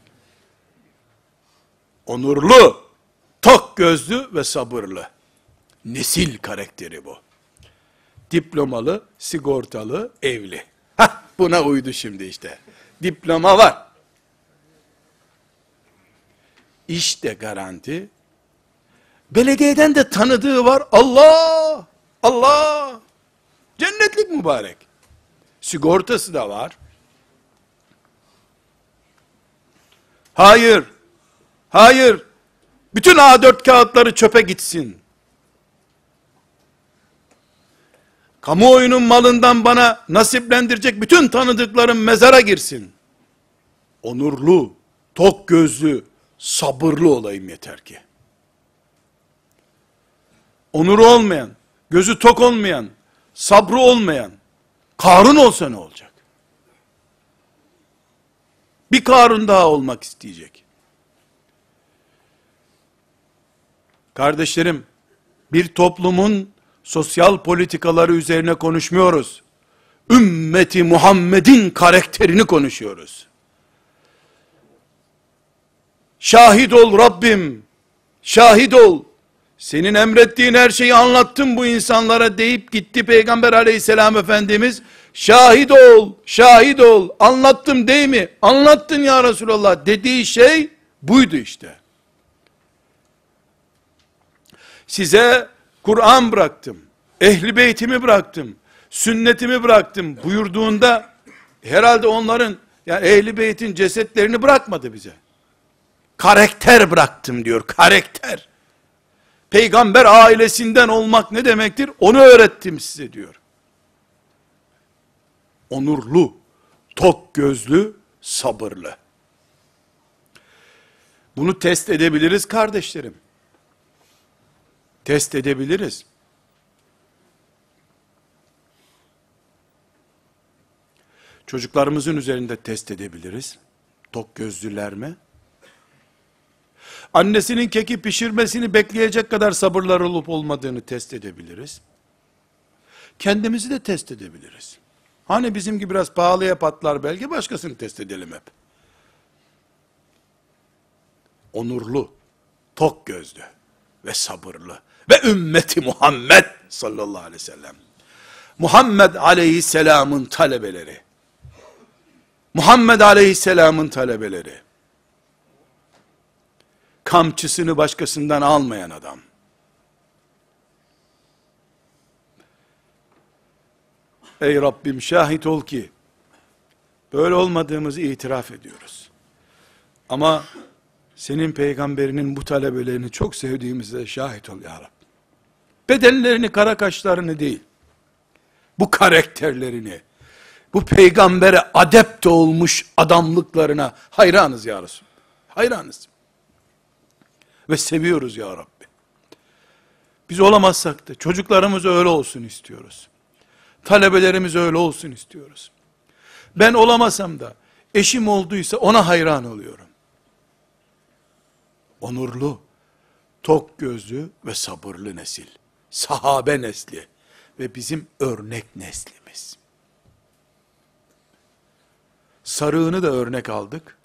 Onurlu, tok gözlü ve sabırlı. Nesil karakteri bu. Diplomalı, sigortalı, evli. Hah, buna uydu şimdi işte. Diploma var. İşte garanti. Belediyeden de tanıdığı var. Allah! Allah! Cennetlik mübarek. Sigortası da var. Hayır. Hayır. Bütün A4 kağıtları çöpe gitsin. Kamuoyunun malından bana nasiplendirecek bütün tanıdıklarım mezara girsin. Onurlu, tok gözlü, sabırlı olayım yeter ki. Onuru olmayan, gözü tok olmayan, sabrı olmayan, Karun olsa ne olacak? Bir Karun daha olmak isteyecek. Kardeşlerim, bir toplumun sosyal politikaları üzerine konuşmuyoruz. Ümmeti Muhammed'in karakterini konuşuyoruz. Şahit ol Rabbim, şahit ol. senin emrettiğin her şeyi anlattım bu insanlara deyip gitti Peygamber aleyhisselam Efendimiz. Şahit ol, şahit ol, anlattım değil mi? Anlattın ya Resulallah dediği şey buydu işte. Size Kur'an bıraktım, ehli beytimi bıraktım, sünnetimi bıraktım buyurduğunda, herhalde onların, yani ehli beytin cesetlerini bırakmadı bize. Karakter bıraktım diyor, karakter. Peygamber ailesinden olmak ne demektir? Onu öğrettim size diyor. Onurlu, tok gözlü, sabırlı. Bunu test edebiliriz kardeşlerim. Test edebiliriz. Çocuklarımızın üzerinde test edebiliriz. Tok gözlüler mi? Annesinin keki pişirmesini bekleyecek kadar sabırlar olup olmadığını test edebiliriz. Kendimizi de test edebiliriz. Hani bizimki biraz pahalıya patlar belki, başkasını test edelim hep. Onurlu, tok gözlü ve sabırlı ve ümmeti Muhammed sallallahu aleyhi ve sellem. Muhammed aleyhisselamın talebeleri. Muhammed aleyhisselamın talebeleri. Kamçısını başkasından almayan adam. Ey Rabbim şahit ol ki böyle olmadığımızı itiraf ediyoruz. Ama senin peygamberinin bu talebelerini çok sevdiğimize şahit ol ya Rabbi. Bedenlerini, kara kaşlarını değil, bu karakterlerini, bu peygambere adept olmuş adamlıklarına hayranız ya Resulallah. Hayranız. Ve seviyoruz ya Rabbi. Biz olamazsak da çocuklarımız öyle olsun istiyoruz. Talebelerimiz öyle olsun istiyoruz. Ben olamasam da eşim olduysa ona hayran oluyorum. Onurlu, tok gözlü ve sabırlı nesil. Sahabe nesli ve bizim örnek neslimiz. Sarığını da örnek aldık.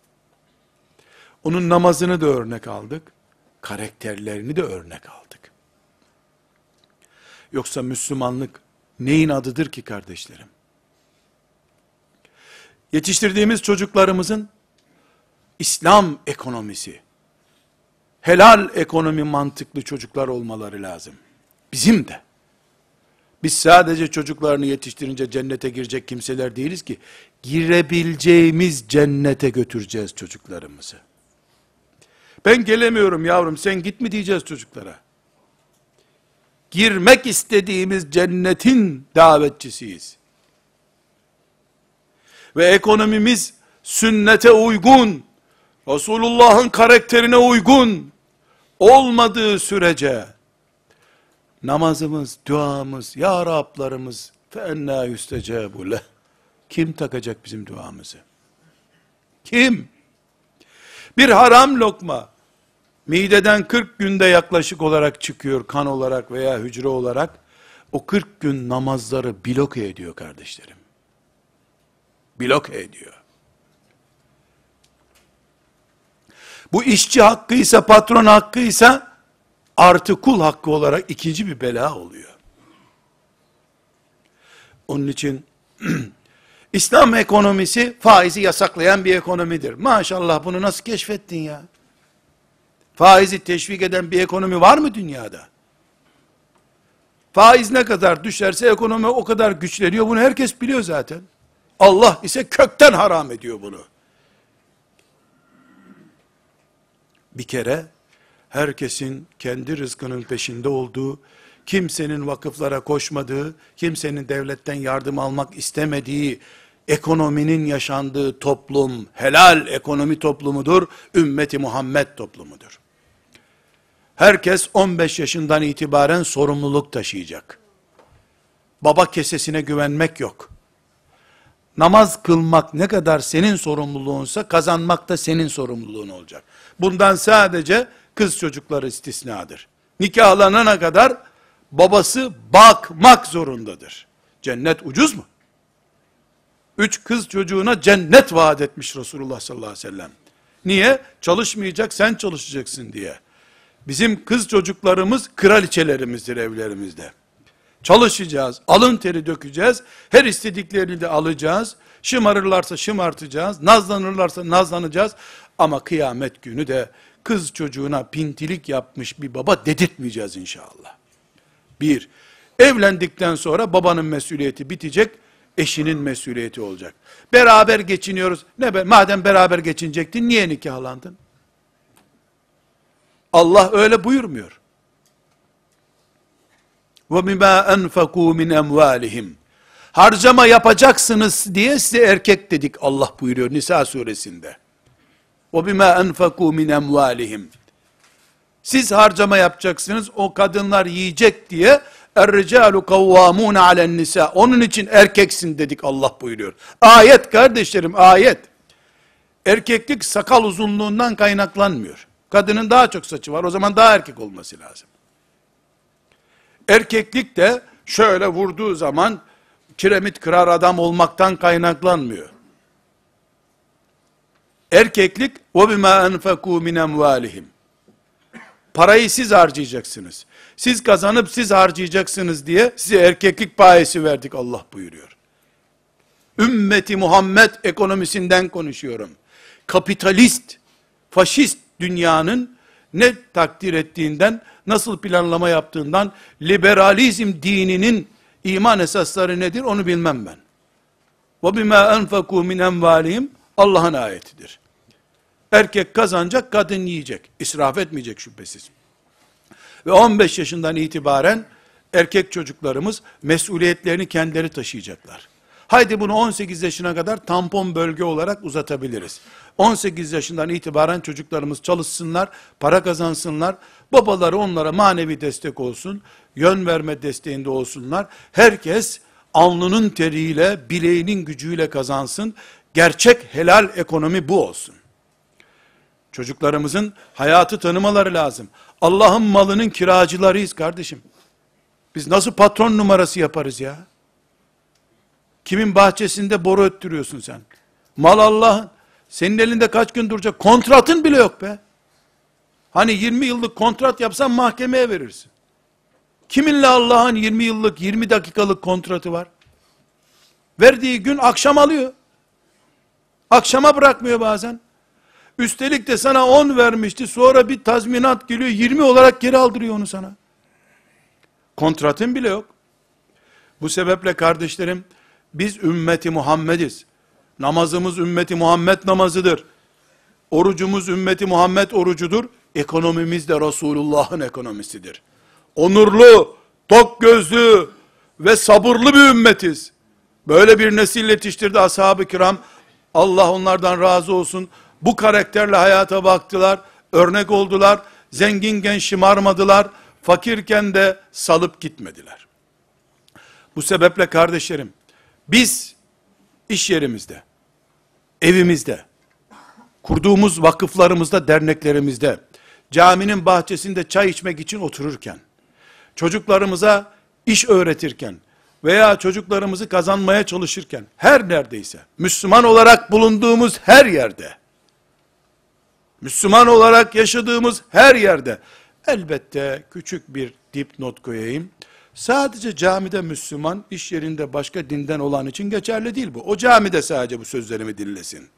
Onun namazını da örnek aldık. Karakterlerini de örnek aldık. Yoksa Müslümanlık neyin adıdır ki kardeşlerim? Yetiştirdiğimiz çocuklarımızın İslam ekonomisi, helal ekonomi mantıklı çocuklar olmaları lazım. Bizim de. Biz sadece çocuklarını yetiştirince cennete girecek kimseler değiliz ki, girebileceğimiz cennete götüreceğiz çocuklarımızı. Ben gelemiyorum yavrum, sen git mi diyeceğiz çocuklara? Girmek istediğimiz cennetin davetçisiyiz. Ve ekonomimiz sünnete uygun, Resulullah'ın karakterine uygun olmadığı sürece, namazımız, duamız, ya Rablarımız, فَاَنَّا يُسْتَجَابُ لَهُ. Kim takacak bizim duamızı? Kim? Bir haram lokma, mideden 40 günde yaklaşık olarak çıkıyor, kan olarak veya hücre olarak, o 40 gün namazları bloke ediyor kardeşlerim. Bloke ediyor. Bu işçi hakkıysa, patron hakkıysa, artı kul hakkı olarak ikinci bir bela oluyor. Onun için, İslam ekonomisi, faizi yasaklayan bir ekonomidir. Maşallah, bunu nasıl keşfettin ya? Faizi teşvik eden bir ekonomi var mı dünyada? Faiz ne kadar düşerse ekonomi o kadar güçleniyor. Bunu herkes biliyor zaten. Allah ise kökten haram ediyor bunu. Bir kere herkesin kendi rızkının peşinde olduğu, kimsenin vakıflara koşmadığı, kimsenin devletten yardım almak istemediği ekonominin yaşandığı toplum, helal ekonomi toplumudur, ümmeti Muhammed toplumudur. Herkes 15 yaşından itibaren sorumluluk taşıyacak. Baba kesesine güvenmek yok. Namaz kılmak ne kadar senin sorumluluğunsa, kazanmak da senin sorumluluğun olacak. Bundan sadece kız çocukları istisnadır. Nikahlanana kadar babası bakmak zorundadır. Cennet ucuz mu? 3 kız çocuğuna cennet vaat etmiş Resulullah sallallahu aleyhi ve sellem. Niye? Çalışmayacak, sen çalışacaksın diye. Bizim kız çocuklarımız kraliçelerimizdir evlerimizde. Çalışacağız, alın teri dökeceğiz, her istediklerini de alacağız, şımarırlarsa şımartacağız, nazlanırlarsa nazlanacağız, ama kıyamet günü de kız çocuğuna pintilik yapmış bir baba dedirtmeyeceğiz inşallah. Bir, evlendikten sonra babanın mesuliyeti bitecek, eşinin mesuliyeti olacak. Beraber geçiniyoruz, madem beraber geçinecektin, niye nikahlandın? Allah öyle buyurmuyor. وَبِمَا أَنْفَقُوا مِنْ اَمْوَالِهِمْ Harcama yapacaksınız diye size erkek dedik, Allah buyuruyor Nisa suresinde. وَبِمَا أَنْفَقُوا مِنْ اَمْوَالِهِمْ Siz harcama yapacaksınız, o kadınlar yiyecek diye اَرْرِجَالُ قَوَّامُونَ عَلَى النِّسَاءِ Onun için erkeksin dedik, Allah buyuruyor. Ayet kardeşlerim, ayet. Erkeklik sakal uzunluğundan kaynaklanmıyor. Kadının daha çok saçı var, o zaman daha erkek olması lazım. Erkeklik de şöyle vurduğu zaman kiremit kırar adam olmaktan kaynaklanmıyor. Erkeklik وَبِمَا أَنْفَقُوا مِنْ اَمْوَالِهِمْ Parayı siz harcayacaksınız. Siz kazanıp siz harcayacaksınız diye size erkeklik payesi verdik, Allah buyuruyor. Ümmeti Muhammed ekonomisinden konuşuyorum. Kapitalist, faşist dünyanın ne takdir ettiğinden, nasıl planlama yaptığından, liberalizm dininin iman esasları nedir onu bilmem ben. وَبِمَا أَنْفَقُوا مِنْ اَمْوَالِهِمْ Allah'ın ayetidir. Erkek kazanacak, kadın yiyecek. İsraf etmeyecek şüphesiz. Ve 15 yaşından itibaren erkek çocuklarımız mesuliyetlerini kendileri taşıyacaklar. Haydi bunu 18 yaşına kadar tampon bölge olarak uzatabiliriz. 18 yaşından itibaren çocuklarımız çalışsınlar, para kazansınlar, babaları onlara manevi destek olsun, yön verme desteğinde olsunlar. Herkes alnının teriyle, bileğinin gücüyle kazansın. Gerçek helal ekonomi bu olsun. Çocuklarımızın hayatı tanımaları lazım. Allah'ın malının kiracılarıyız kardeşim. Biz nasıl patron numarası yaparız ya? Kimin bahçesinde boru öttürüyorsun sen? Mal Allah'ın. Senin elinde kaç gün duracak? Kontratın bile yok be. Hani 20 yıllık kontrat yapsan mahkemeye verirsin. Kiminle Allah'ın 20 yıllık, 20 dakikalık kontratı var? Verdiği gün akşam alıyor. Akşama bırakmıyor bazen. Üstelik de sana 10 vermişti, sonra bir tazminat geliyor, 20 olarak geri aldırıyor onu sana. Kontratın bile yok. Bu sebeple kardeşlerim, biz ümmeti Muhammediz. Namazımız ümmeti Muhammed namazıdır. Orucumuz ümmeti Muhammed orucudur. Ekonomimiz de Resulullah'ın ekonomisidir. Onurlu, tok gözlü ve sabırlı bir ümmetiz. Böyle bir nesil yetiştirdi ashab-ı kiram. Allah onlardan razı olsun. Bu karakterle hayata baktılar, örnek oldular, zenginken şımarmadılar, fakirken de salıp gitmediler. Bu sebeple kardeşlerim, biz iş yerimizde, evimizde, kurduğumuz vakıflarımızda, derneklerimizde, caminin bahçesinde çay içmek için otururken, çocuklarımıza iş öğretirken veya çocuklarımızı kazanmaya çalışırken, her neredeyse, Müslüman olarak bulunduğumuz her yerde, Müslüman olarak yaşadığımız her yerde, elbette küçük bir dipnot koyayım. Sadece camide Müslüman, iş yerinde başka dinden olan için geçerli değil bu. O camide sadece bu sözlerimi dinlesin.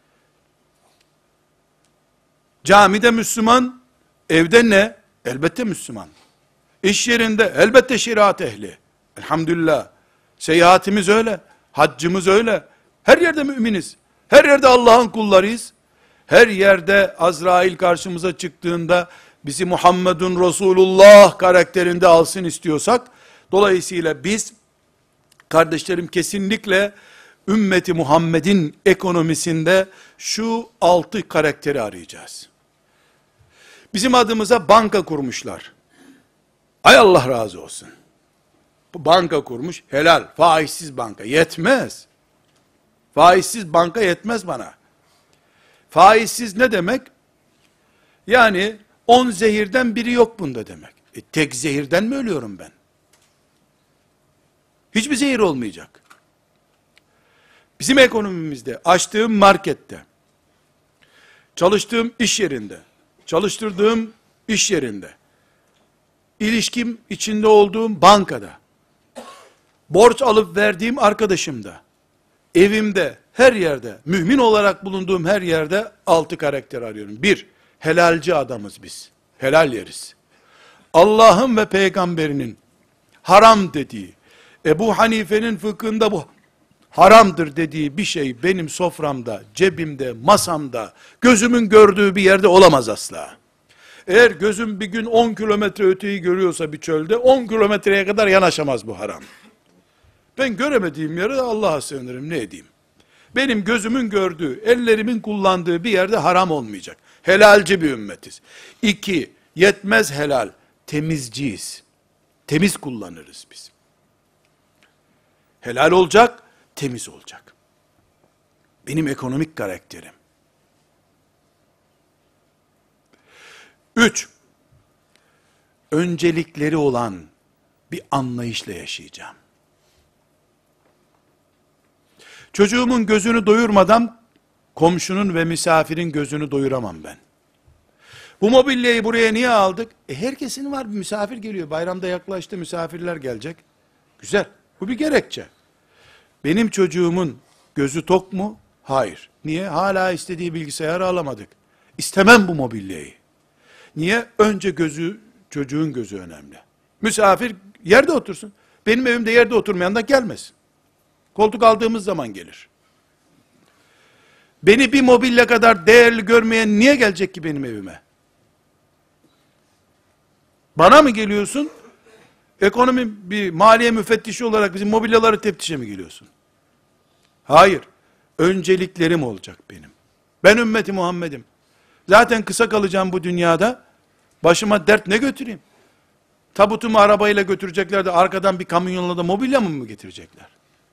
Camide Müslüman, evde ne? Elbette Müslüman. İş yerinde elbette şeriat ehli. Elhamdülillah. Seyahatimiz öyle, haccımız öyle. Her yerde müminiz. Her yerde Allah'ın kullarıyız. Her yerde Azrail karşımıza çıktığında bizi Muhammedun Resulullah karakterinde alsın istiyorsak, dolayısıyla biz kardeşlerim kesinlikle ümmeti Muhammed'in ekonomisinde şu 6 karakteri arayacağız. Bizim adımıza banka kurmuşlar. Ay Allah razı olsun. Bu banka kurmuş, helal, faizsiz banka. Yetmez. Faizsiz banka yetmez bana. Faizsiz ne demek? Yani 10 zehirden biri yok bunda demek. Tek zehirden mi ölüyorum ben? Hiçbir zehir olmayacak. Bizim ekonomimizde, açtığım markette, çalıştığım iş yerinde, çalıştırdığım iş yerinde, ilişkim içinde olduğum bankada, borç alıp verdiğim arkadaşımda, evimde, her yerde, mümin olarak bulunduğum her yerde 6 karakter arıyorum. 1, helalci adamız biz. Helal yeriz. Allah'ın ve peygamberinin haram dediği, Ebu Hanife'nin fıkhında bu haramdır dediği bir şey benim soframda, cebimde, masamda, gözümün gördüğü bir yerde olamaz asla. Eğer gözüm bir gün 10 kilometre öteyi görüyorsa bir çölde, 10 kilometreye kadar yanaşamaz bu haram. Ben göremediğim yere Allah'a sığınırım, ne edeyim? Benim gözümün gördüğü, ellerimin kullandığı bir yerde haram olmayacak. Helalci bir ümmetiz. 2, yetmez helal, temizciyiz. Temiz kullanırız biz. Helal olacak, temiz olacak. Benim ekonomik karakterim. 3, öncelikleri olan bir anlayışla yaşayacağım. Çocuğumun gözünü doyurmadan komşunun ve misafirin gözünü doyuramam ben. Bu mobilyayı buraya niye aldık? Herkesin var, bir misafir geliyor. Bayramda yaklaştı, misafirler gelecek. Güzel. Bu bir gerekçe. Benim çocuğumun gözü tok mu? Hayır. Niye? Hala istediği bilgisayarı alamadık. İstemem bu mobilyayı. Niye? Önce çocuğun gözü önemli. Misafir yerde otursun. Benim evimde yerde oturmayan da gelmesin. Koltuk aldığımız zaman gelir. Beni bir mobilya kadar değerli görmeyen niye gelecek ki benim evime? Bana mı geliyorsun? Ekonomi bir maliye müfettişi olarak bizim mobilyaları teftişe mi geliyorsun? Hayır. Önceliklerim olacak benim. Ben ümmeti Muhammed'im. Zaten kısa kalacağım bu dünyada. Başıma dert ne götüreyim? Tabutumu arabayla götürecekler de arkadan bir kamyonla da mobilya mı getirecekler?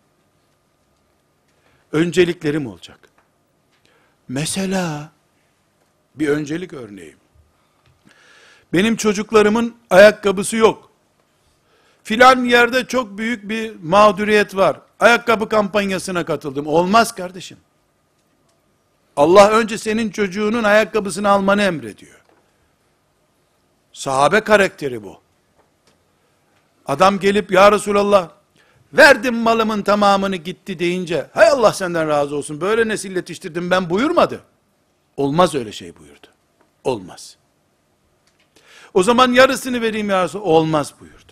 Önceliklerim olacak. Mesela bir öncelik örneği. Benim çocuklarımın ayakkabısı yok. Filan yerde çok büyük bir mağduriyet var. Ayakkabı kampanyasına katıldım. Olmaz kardeşim. Allah önce senin çocuğunun ayakkabısını almanı emrediyor. Sahabe karakteri bu. Adam gelip ya Resulallah verdim malımın tamamını gitti deyince hay Allah senden razı olsun böyle nesil yetiştirdim ben buyurmadı. Olmaz öyle şey buyurdu. Olmaz. O zaman yarısını vereyim ya Resulallah. Olmaz buyurdu.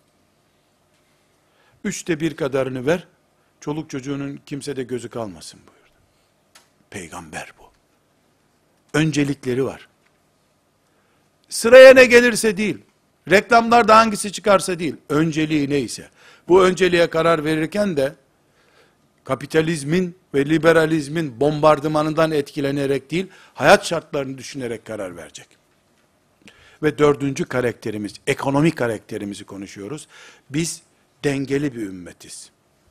1/3 kadarını ver. Çoluk çocuğunun kimsede gözü kalmasın buyurdu. Peygamber bu. Öncelikleri var. Sıraya ne gelirse değil. Reklamlarda hangisi çıkarsa değil. Önceliği neyse. Bu önceliğe karar verirken de kapitalizmin ve liberalizmin bombardımanından etkilenerek değil, hayat şartlarını düşünerek karar verecek. Ve 4. karakterimiz, ekonomik karakterimizi konuşuyoruz. Biz dengeli bir ümmetiz.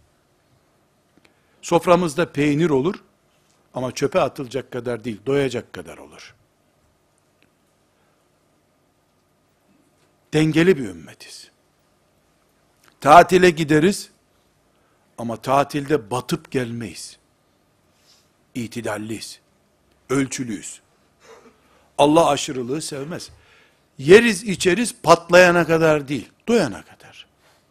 Soframızda peynir olur ama çöpe atılacak kadar değil, doyacak kadar olur. Dengeli bir ümmetiz. Tatile gideriz ama tatilde batıp gelmeyiz. İtidalliyiz. Ölçülüyüz. Allah aşırılığı sevmez. Yeriz içeriz patlayana kadar değil, doyana kadar.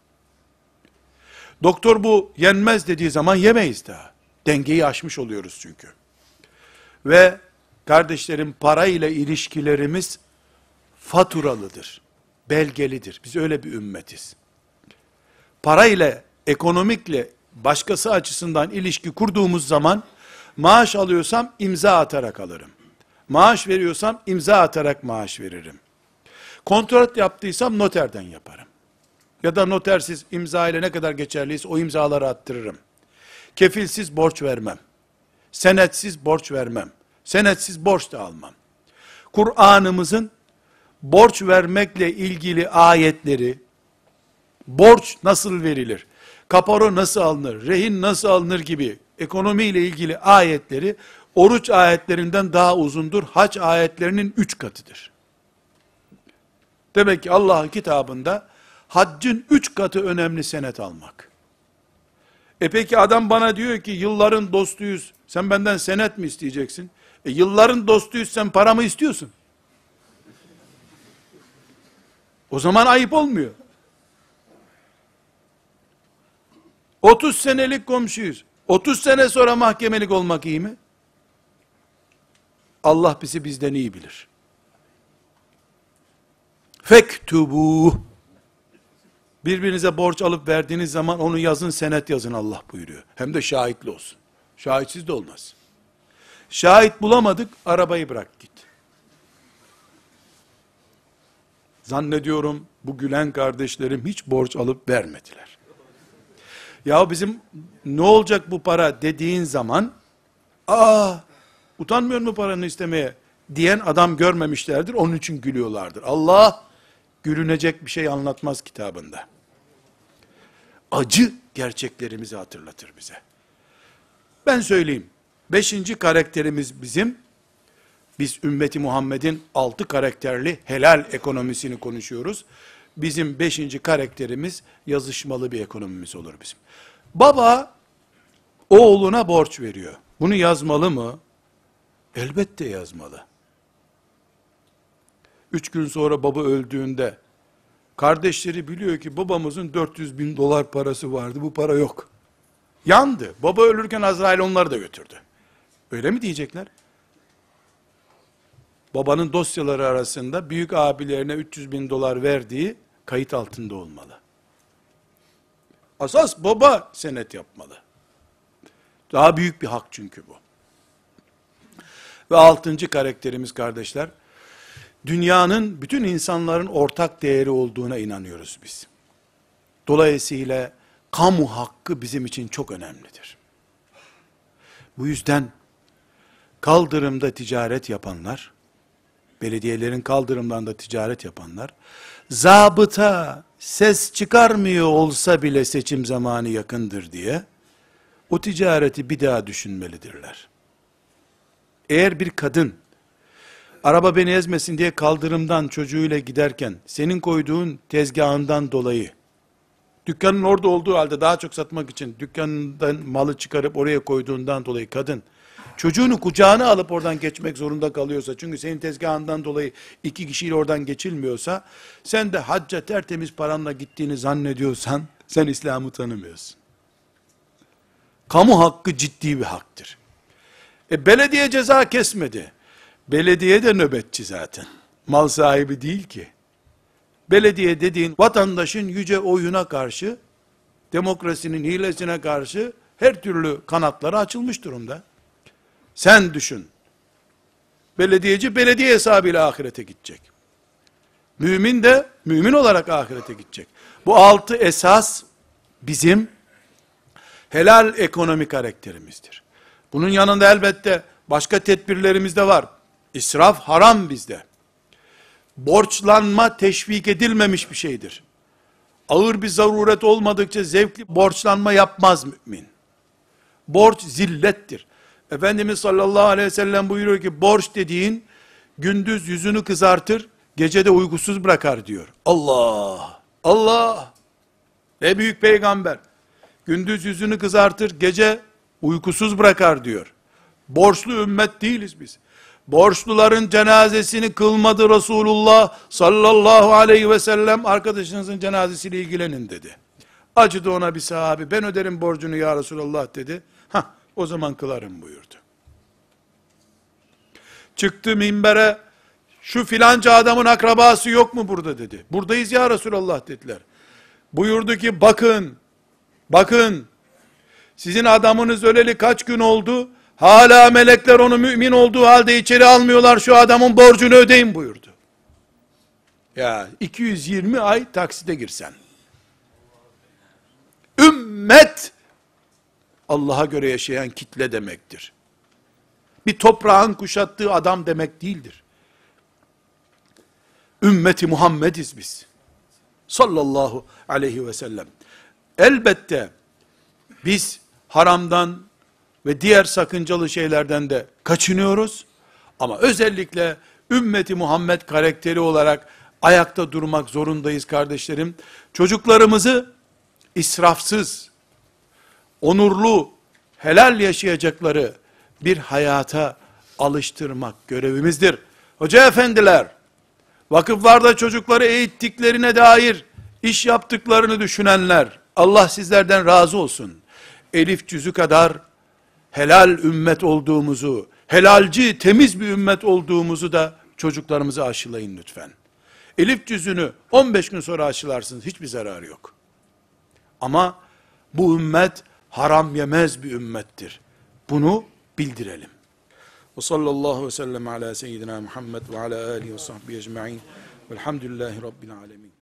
Doktor bu yenmez dediği zaman yemeyiz daha. Dengeyi aşmış oluyoruz çünkü. Ve kardeşlerim parayla ilişkilerimiz faturalıdır, belgelidir. Biz öyle bir ümmetiz. Parayla, ekonomikle başkası açısından ilişki kurduğumuz zaman maaş alıyorsam imza atarak alırım. Maaş veriyorsam imza atarak maaş veririm. Kontrat yaptıysam noterden yaparım. Ya da notersiz imza ile ne kadar geçerliyse o imzaları attırırım. Kefilsiz borç vermem. Senetsiz borç vermem. Senetsiz borç da almam. Kur'an'ımızın borç vermekle ilgili ayetleri, borç nasıl verilir, kaparo nasıl alınır, rehin nasıl alınır gibi ekonomiyle ilgili ayetleri, oruç ayetlerinden daha uzundur, hac ayetlerinin 3 katıdır. Demek ki Allah'ın kitabında, haccın 3 katı önemli senet almak. Peki adam bana diyor ki, yılların dostuyuz, sen benden senet mi isteyeceksin? Yılların dostuyuz, sen paramı istiyorsun. O zaman ayıp olmuyor. 30 senelik komşuyuz. 30 sene sonra mahkemelik olmak iyi mi? Allah bizi bizden iyi bilir. Fektubu. Birbirinize borç alıp verdiğiniz zaman onu yazın, senet yazın Allah buyuruyor. Hem de şahitli olsun. Şahitsiz de olmaz. Şahit bulamadık, arabayı bırak git. Zannediyorum bu gülen kardeşlerim hiç borç alıp vermediler. Ya bizim ne olacak bu para dediğin zaman, utanmıyor mu paranı istemeye diyen adam görmemişlerdir, onun için gülüyorlardır. Allah gülünecek bir şey anlatmaz kitabında. Acı gerçeklerimizi hatırlatır bize. Ben söyleyeyim, 5. karakterimiz bizim, biz ümmeti Muhammed'in 6 karakterli helal ekonomisini konuşuyoruz. Bizim 5. karakterimiz yazışmalı bir ekonomimiz olur bizim. Baba oğluna borç veriyor. Bunu yazmalı mı? Elbette yazmalı. 3 gün sonra baba öldüğünde kardeşleri biliyor ki babamızın 400 bin dolar parası vardı, bu para yok. Yandı. Baba ölürken Azrail onları da götürdü. Öyle mi diyecekler? Babanın dosyaları arasında büyük abilerine 300 bin dolar verdiği kayıt altında olmalı. Asas baba senet yapmalı. Daha büyük bir hak çünkü bu. Ve 6. karakterimiz kardeşler, dünyanın bütün insanların ortak değeri olduğuna inanıyoruz biz. Dolayısıyla kamu hakkı bizim için çok önemlidir. Bu yüzden kaldırımda ticaret yapanlar, belediyelerin kaldırımlarında ticaret yapanlar, zabıta ses çıkarmıyor olsa bile seçim zamanı yakındır diye, o ticareti bir daha düşünmelidirler. Eğer bir kadın, araba beni ezmesin diye kaldırımdan çocuğuyla giderken, senin koyduğun tezgahından dolayı, dükkanın orada olduğu halde daha çok satmak için, dükkanından malı çıkarıp oraya koyduğundan dolayı kadın, çocuğunu kucağına alıp oradan geçmek zorunda kalıyorsa, çünkü senin tezgahından dolayı 2 kişiyle oradan geçilmiyorsa, sen de hacca tertemiz paranla gittiğini zannediyorsan, sen İslam'ı tanımıyorsun. Kamu hakkı ciddi bir haktır. Belediye ceza kesmedi. Belediye de nöbetçi zaten. Mal sahibi değil ki. Belediye dediğin vatandaşın yüce oyuna karşı, demokrasinin hilesine karşı her türlü kanatları açılmış durumda. Sen düşün. Belediyeci belediye hesabıyla ahirete gidecek. Mümin de mümin olarak ahirete gidecek. Bu 6 esas bizim helal ekonomi karakterimizdir. Bunun yanında elbette başka tedbirlerimiz de var. İsraf haram bizde. Borçlanma teşvik edilmemiş bir şeydir. Ağır bir zaruret olmadıkça zevkli borçlanma yapmaz mümin. Borç zillettir. Efendimiz sallallahu aleyhi ve sellem buyuruyor ki, borç dediğin gündüz yüzünü kızartır, gecede uykusuz bırakar diyor. Allah! Allah! Ne büyük peygamber. Gündüz yüzünü kızartır, gece uykusuz bırakar diyor. Borçlu ümmet değiliz biz. Borçluların cenazesini kılmadı Resulullah sallallahu aleyhi ve sellem, arkadaşınızın cenazesiyle ilgilenin dedi. Acıdı ona bir sahabi, ben öderim borcunu ya Resulullah dedi. O zaman kılarım buyurdu. Çıktı minbere, şu filanca adamın akrabası yok mu burada dedi. Buradayız ya Resulullah dediler. Buyurdu ki bakın, sizin adamınız öleli kaç gün oldu, hala melekler onu mümin olduğu halde içeri almıyorlar, şu adamın borcunu ödeyin buyurdu. Ya 220 ay taksite girsen. Ümmet, Allah'a göre yaşayan kitle demektir. Bir toprağın kuşattığı adam demek değildir. Ümmeti Muhammediz biz. Sallallahu aleyhi ve sellem. Elbette biz haramdan ve diğer sakıncalı şeylerden de kaçınıyoruz. Ama özellikle ümmeti Muhammed karakteri olarak ayakta durmak zorundayız kardeşlerim. Çocuklarımızı israfsız, onurlu, helal yaşayacakları bir hayata alıştırmak görevimizdir. Hoca efendiler, vakıflarda çocukları eğittiklerine dair iş yaptıklarını düşünenler, Allah sizlerden razı olsun. Elif cüzü kadar helal ümmet olduğumuzu, helalci, temiz bir ümmet olduğumuzu da çocuklarımıza aşılayın lütfen. Elif cüzünü 15 gün sonra aşılarsınız, hiçbir zararı yok. Ama bu ümmet haram yemez bir ümmettir. Bunu bildirelim. Ve sallallahu ve sellem ala seyyidina Muhammed ve ala alihi ve sahbihi ecma'in velhamdülillahi rabbil alemin.